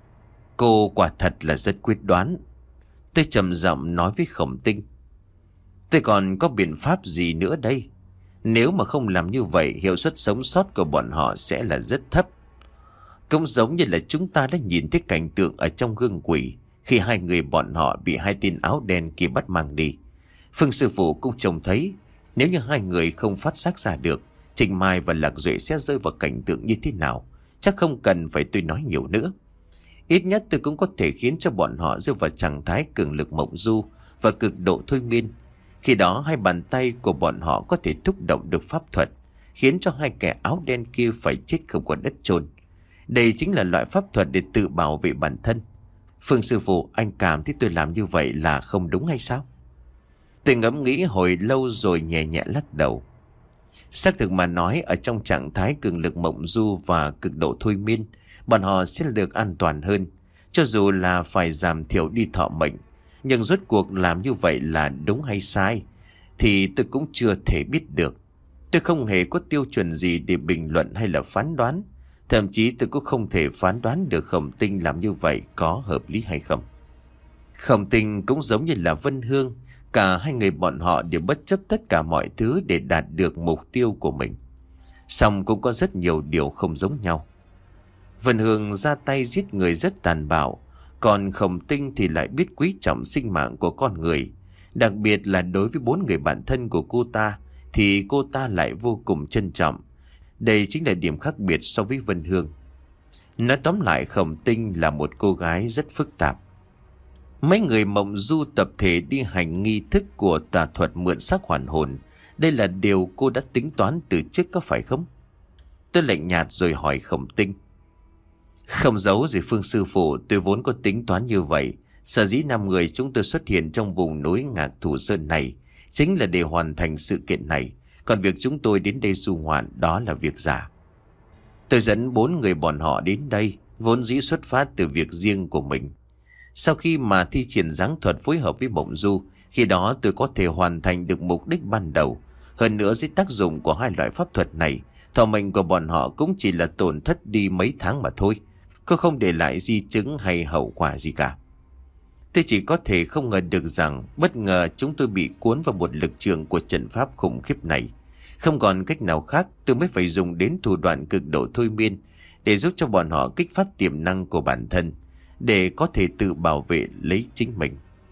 Cô quả thật là rất quyết đoán. Tôi trầm giọng nói với Khổng Tinh. Tôi còn có biện pháp gì nữa đây? Nếu mà không làm như vậy, hiệu suất sống sót của bọn họ sẽ là rất thấp. Cũng giống như là chúng ta đã nhìn thấy cảnh tượng ở trong gương quỷ, khi hai người bọn họ bị hai tên áo đen kia bắt mang đi. Phương sư phụ cũng trông thấy, nếu như hai người không phát giác ra được, Trịnh Mai và Lạc Duệ sẽ rơi vào cảnh tượng như thế nào. chắc không cần phải tôi nói nhiều nữa. Ít nhất tôi cũng có thể khiến cho bọn họ rơi vào trạng thái cường lực mộng du và cực độ thôi miên. Khi đó hai bàn tay của bọn họ có thể thúc động được pháp thuật, khiến cho hai kẻ áo đen kia phải chết không có đất chôn. Đây chính là loại pháp thuật để tự bảo vệ bản thân. Phương sư phụ, anh cảm thấy tôi làm như vậy là không đúng hay sao? Tôi ngẫm nghĩ hồi lâu rồi nhẹ nhẹ lắc đầu. Xác thực mà nói, ở trong trạng thái cường lực mộng du và cực độ thôi miên, bọn họ sẽ được an toàn hơn, cho dù là phải giảm thiểu đi thọ mệnh. Nhưng rốt cuộc làm như vậy là đúng hay sai thì tôi cũng chưa thể biết được. Tôi không hề có tiêu chuẩn gì để bình luận hay là phán đoán. Thậm chí tôi cũng không thể phán đoán được Khổng Tinh làm như vậy có hợp lý hay không. Khổng Tinh cũng giống như là Vân Hương, cả hai người bọn họ đều bất chấp tất cả mọi thứ để đạt được mục tiêu của mình. Song cũng có rất nhiều điều không giống nhau. Vân Hương ra tay giết người rất tàn bạo, còn Khổng Tinh thì lại biết quý trọng sinh mạng của con người. Đặc biệt là đối với bốn người bạn thân của cô ta thì cô ta lại vô cùng trân trọng. Đây chính là điểm khác biệt so với Vân Hương. Nói tóm lại, Khổng Tinh là một cô gái rất phức tạp. Mấy người mộng du tập thể đi hành nghi thức của tà thuật mượn xác hoàn hồn. Đây là điều cô đã tính toán từ trước có phải không? Tôi lạnh nhạt rồi hỏi Khổng Tinh. Không giấu gì Phương sư phụ, tôi vốn có tính toán như vậy. Sở dĩ năm người chúng tôi xuất hiện trong vùng núi Ngạc Thủ Sơn này chính là để hoàn thành sự kiện này. Còn việc chúng tôi đến đây du ngoạn đó là việc giả. Tôi dẫn bốn người bọn họ đến đây vốn dĩ xuất phát từ việc riêng của mình. Sau khi mà thi triển giáng thuật phối hợp với mộng du, khi đó tôi có thể hoàn thành được mục đích ban đầu. Hơn nữa dưới tác dụng của hai loại pháp thuật này, thọ mệnh của bọn họ cũng chỉ là tổn thất đi mấy tháng mà thôi, có không để lại di chứng hay hậu quả gì cả. Tôi chỉ có thể không ngờ được rằng bất ngờ chúng tôi bị cuốn vào một lực trường của trận pháp khủng khiếp này. Không còn cách nào khác, tôi mới phải dùng đến thủ đoạn cực độ thôi miên để giúp cho bọn họ kích phát tiềm năng của bản thân, để có thể tự bảo vệ lấy chính mình.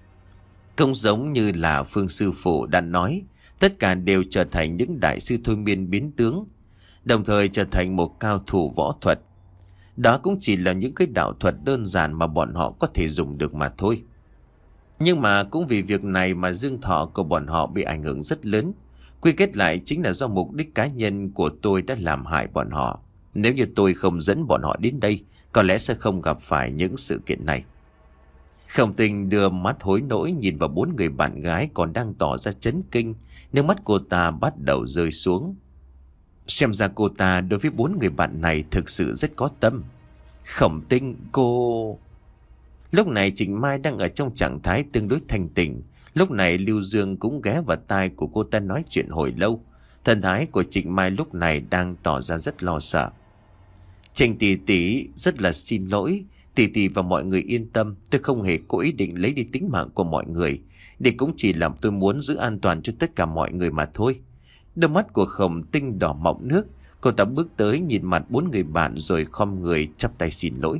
Cũng giống như là Phương sư phụ đã nói, tất cả đều trở thành những đại sư thôi miên biến tướng, đồng thời trở thành một cao thủ võ thuật. Đó cũng chỉ là những cái đạo thuật đơn giản mà bọn họ có thể dùng được mà thôi. Nhưng mà cũng vì việc này mà dương thọ của bọn họ bị ảnh hưởng rất lớn. Quy kết lại chính là do mục đích cá nhân của tôi đã làm hại bọn họ. Nếu như tôi không dẫn bọn họ đến đây, có lẽ sẽ không gặp phải những sự kiện này. Khổng Tinh đưa mắt hối nỗi nhìn vào bốn người bạn gái còn đang tỏ ra chấn kinh. Nước mắt cô ta bắt đầu rơi xuống. Xem ra cô ta đối với bốn người bạn này thực sự rất có tâm. Khổng Tinh, cô... Lúc này Trịnh Mai đang ở trong trạng thái tương đối thanh tỉnh. Lúc này Lưu Dương cũng ghé vào tai của cô ta nói chuyện hồi lâu. Thần thái của Trịnh Mai lúc này đang tỏ ra rất lo sợ. Trịnh tỷ tỷ, rất là xin lỗi. Tỷ tỷ và mọi người yên tâm, tôi không hề có ý định lấy đi tính mạng của mọi người. Để cũng chỉ là tôi muốn giữ an toàn cho tất cả mọi người mà thôi. Đôi mắt của Khổng Tinh đỏ mọng nước. Cô ta bước tới nhìn mặt bốn người bạn rồi khom người chắp tay xin lỗi.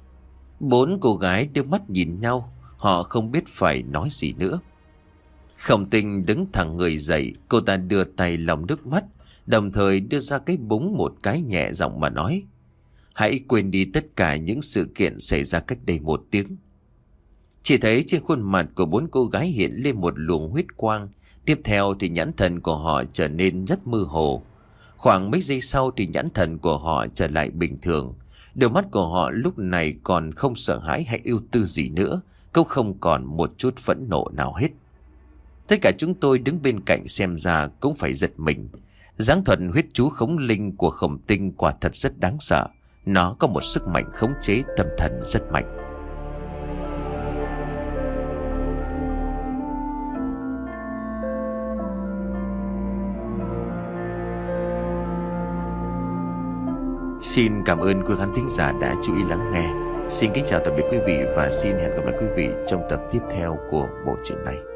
Bốn cô gái đưa mắt nhìn nhau, họ không biết phải nói gì nữa. Khổng Tinh đứng thẳng người dậy, cô ta đưa tay lau nước mắt, đồng thời đưa ra cái búng một cái nhẹ giọng mà nói. Hãy quên đi tất cả những sự kiện xảy ra cách đây một tiếng. Chỉ thấy trên khuôn mặt của bốn cô gái hiện lên một luồng huyết quang. Tiếp theo thì nhãn thần của họ trở nên rất mơ hồ. Khoảng mấy giây sau thì nhãn thần của họ trở lại bình thường. Đôi mắt của họ lúc này còn không sợ hãi hay ưu tư gì nữa, cũng không còn một chút phẫn nộ nào hết. Tất cả chúng tôi đứng bên cạnh xem ra cũng phải giật mình. Giáng thuật huyết chú khống linh của Khổng Tinh quả thật rất đáng sợ. Nó có một sức mạnh khống chế tâm thần rất mạnh. Xin cảm ơn quý khán thính giả đã chú ý lắng nghe. Xin kính chào tạm biệt quý vị và xin hẹn gặp lại quý vị trong tập tiếp theo của bộ truyện này.